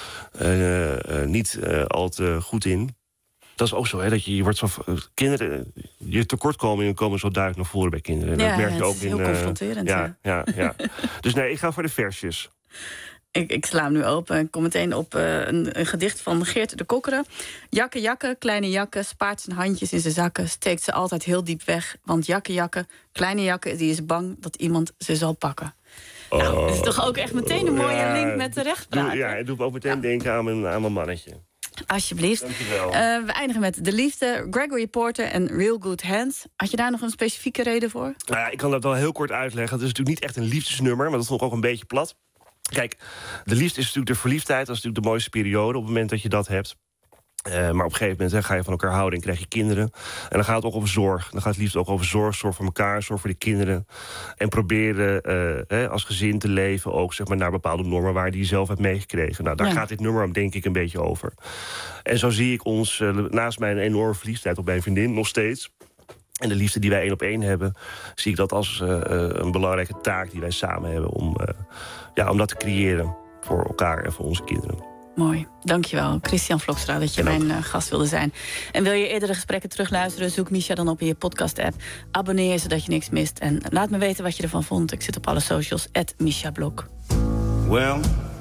Speaker 3: niet al te goed in. Dat is ook zo, hè, dat je wordt kinderen... je tekortkomingen komen zo duidelijk naar voren bij kinderen.
Speaker 4: Ja,
Speaker 3: dat merk je ook
Speaker 4: is heel confronterend.
Speaker 3: Ja. Dus nee, ik ga voor de versjes.
Speaker 4: Ik sla hem nu open en kom meteen op een gedicht van Geert de Kokkeren. Jakke, kleine jakke, spaart zijn handjes in zijn zakken... steekt ze altijd heel diep weg. Want jakke, kleine jakke, die is bang dat iemand ze zal pakken. Nou, dat is toch ook echt meteen een mooie link met de rechtspraak.
Speaker 3: Ja, het doet me ook meteen denken aan mijn mannetje.
Speaker 4: Alsjeblieft.
Speaker 3: Dankjewel.
Speaker 4: We eindigen met De Liefde, Gregory Porter en Real Good Hands. Had je daar nog een specifieke reden voor?
Speaker 3: Nou ja, ik kan dat wel heel kort uitleggen. Het is natuurlijk niet echt een liefdesnummer, maar dat vond ik ook een beetje plat. Kijk, de liefde is natuurlijk de verliefdheid. Dat is natuurlijk de mooiste periode op het moment dat je dat hebt. Maar op een gegeven moment ga je van elkaar houden en krijg je kinderen. En dan gaat het ook over zorg. Dan gaat het liefst ook over zorg voor elkaar, zorg voor de kinderen. En proberen als gezin te leven ook zeg maar, naar bepaalde normen waar die je zelf hebt meegekregen. Nou, daar gaat dit nummer denk ik een beetje over. En zo zie ik ons, naast mijn enorme verliefdheid op mijn vriendin, nog steeds... en de liefde die wij 1 op 1 hebben... zie ik dat als een belangrijke taak die wij samen hebben... om dat te creëren voor elkaar en voor onze kinderen.
Speaker 4: Mooi, dankjewel. Christian Vlokstra, dat je mijn gast wilde zijn. En wil je eerdere gesprekken terugluisteren... zoek Misha dan op in je podcast-app. Abonneer je zodat je niks mist. En laat me weten wat je ervan vond. Ik zit op alle socials, @MishaBlok.
Speaker 12: Well,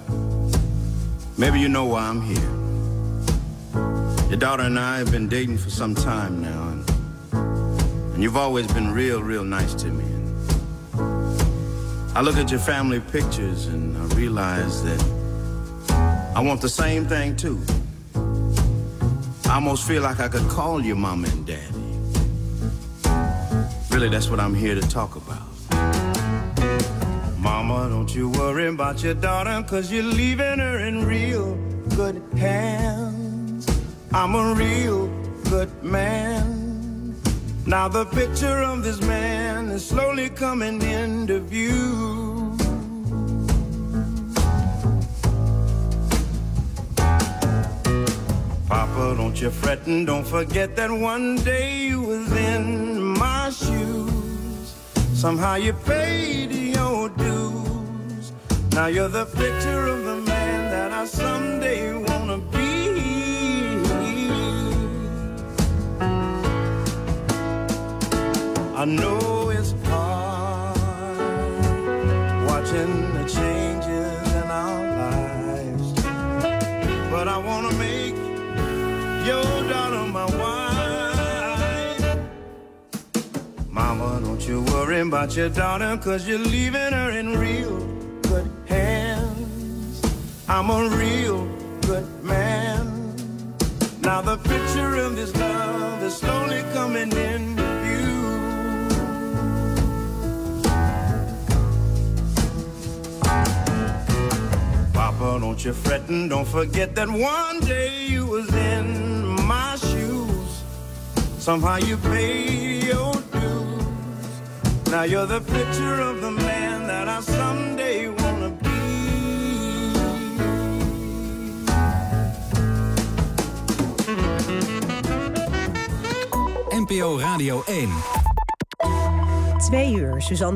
Speaker 12: maybe you know why I'm here. Your daughter and I have been dating for some time now. And you've always been real nice to me. I look at your family pictures and I realize that I want the same thing too. I almost feel like I could call you mama and daddy. Really, that's what I'm here to talk about. Mama, don't you worry about your daughter, 'cause you're leaving her in real good hands. I'm a real good man. Now the picture of this man is slowly coming into view. Papa, don't you fret and don't forget that one day you was in my shoes. Somehow you paid your dues. Now you're the picture of the man that I someday wanna be. I know it's hard watching the changes in our lives, but I wanna make your daughter my wife. Mama, don't you worry about your daughter, 'cause you're leaving her in real good hands. I'm a real good man. Now the picture of this love is slowly coming in. Papa, don't you fret and don't forget that one day you was in my shoes. Somehow you paid your dues. Now you're the picture of the man that I someday wanna be.
Speaker 2: NPO Radio 1.
Speaker 1: 2 uur, Suzanne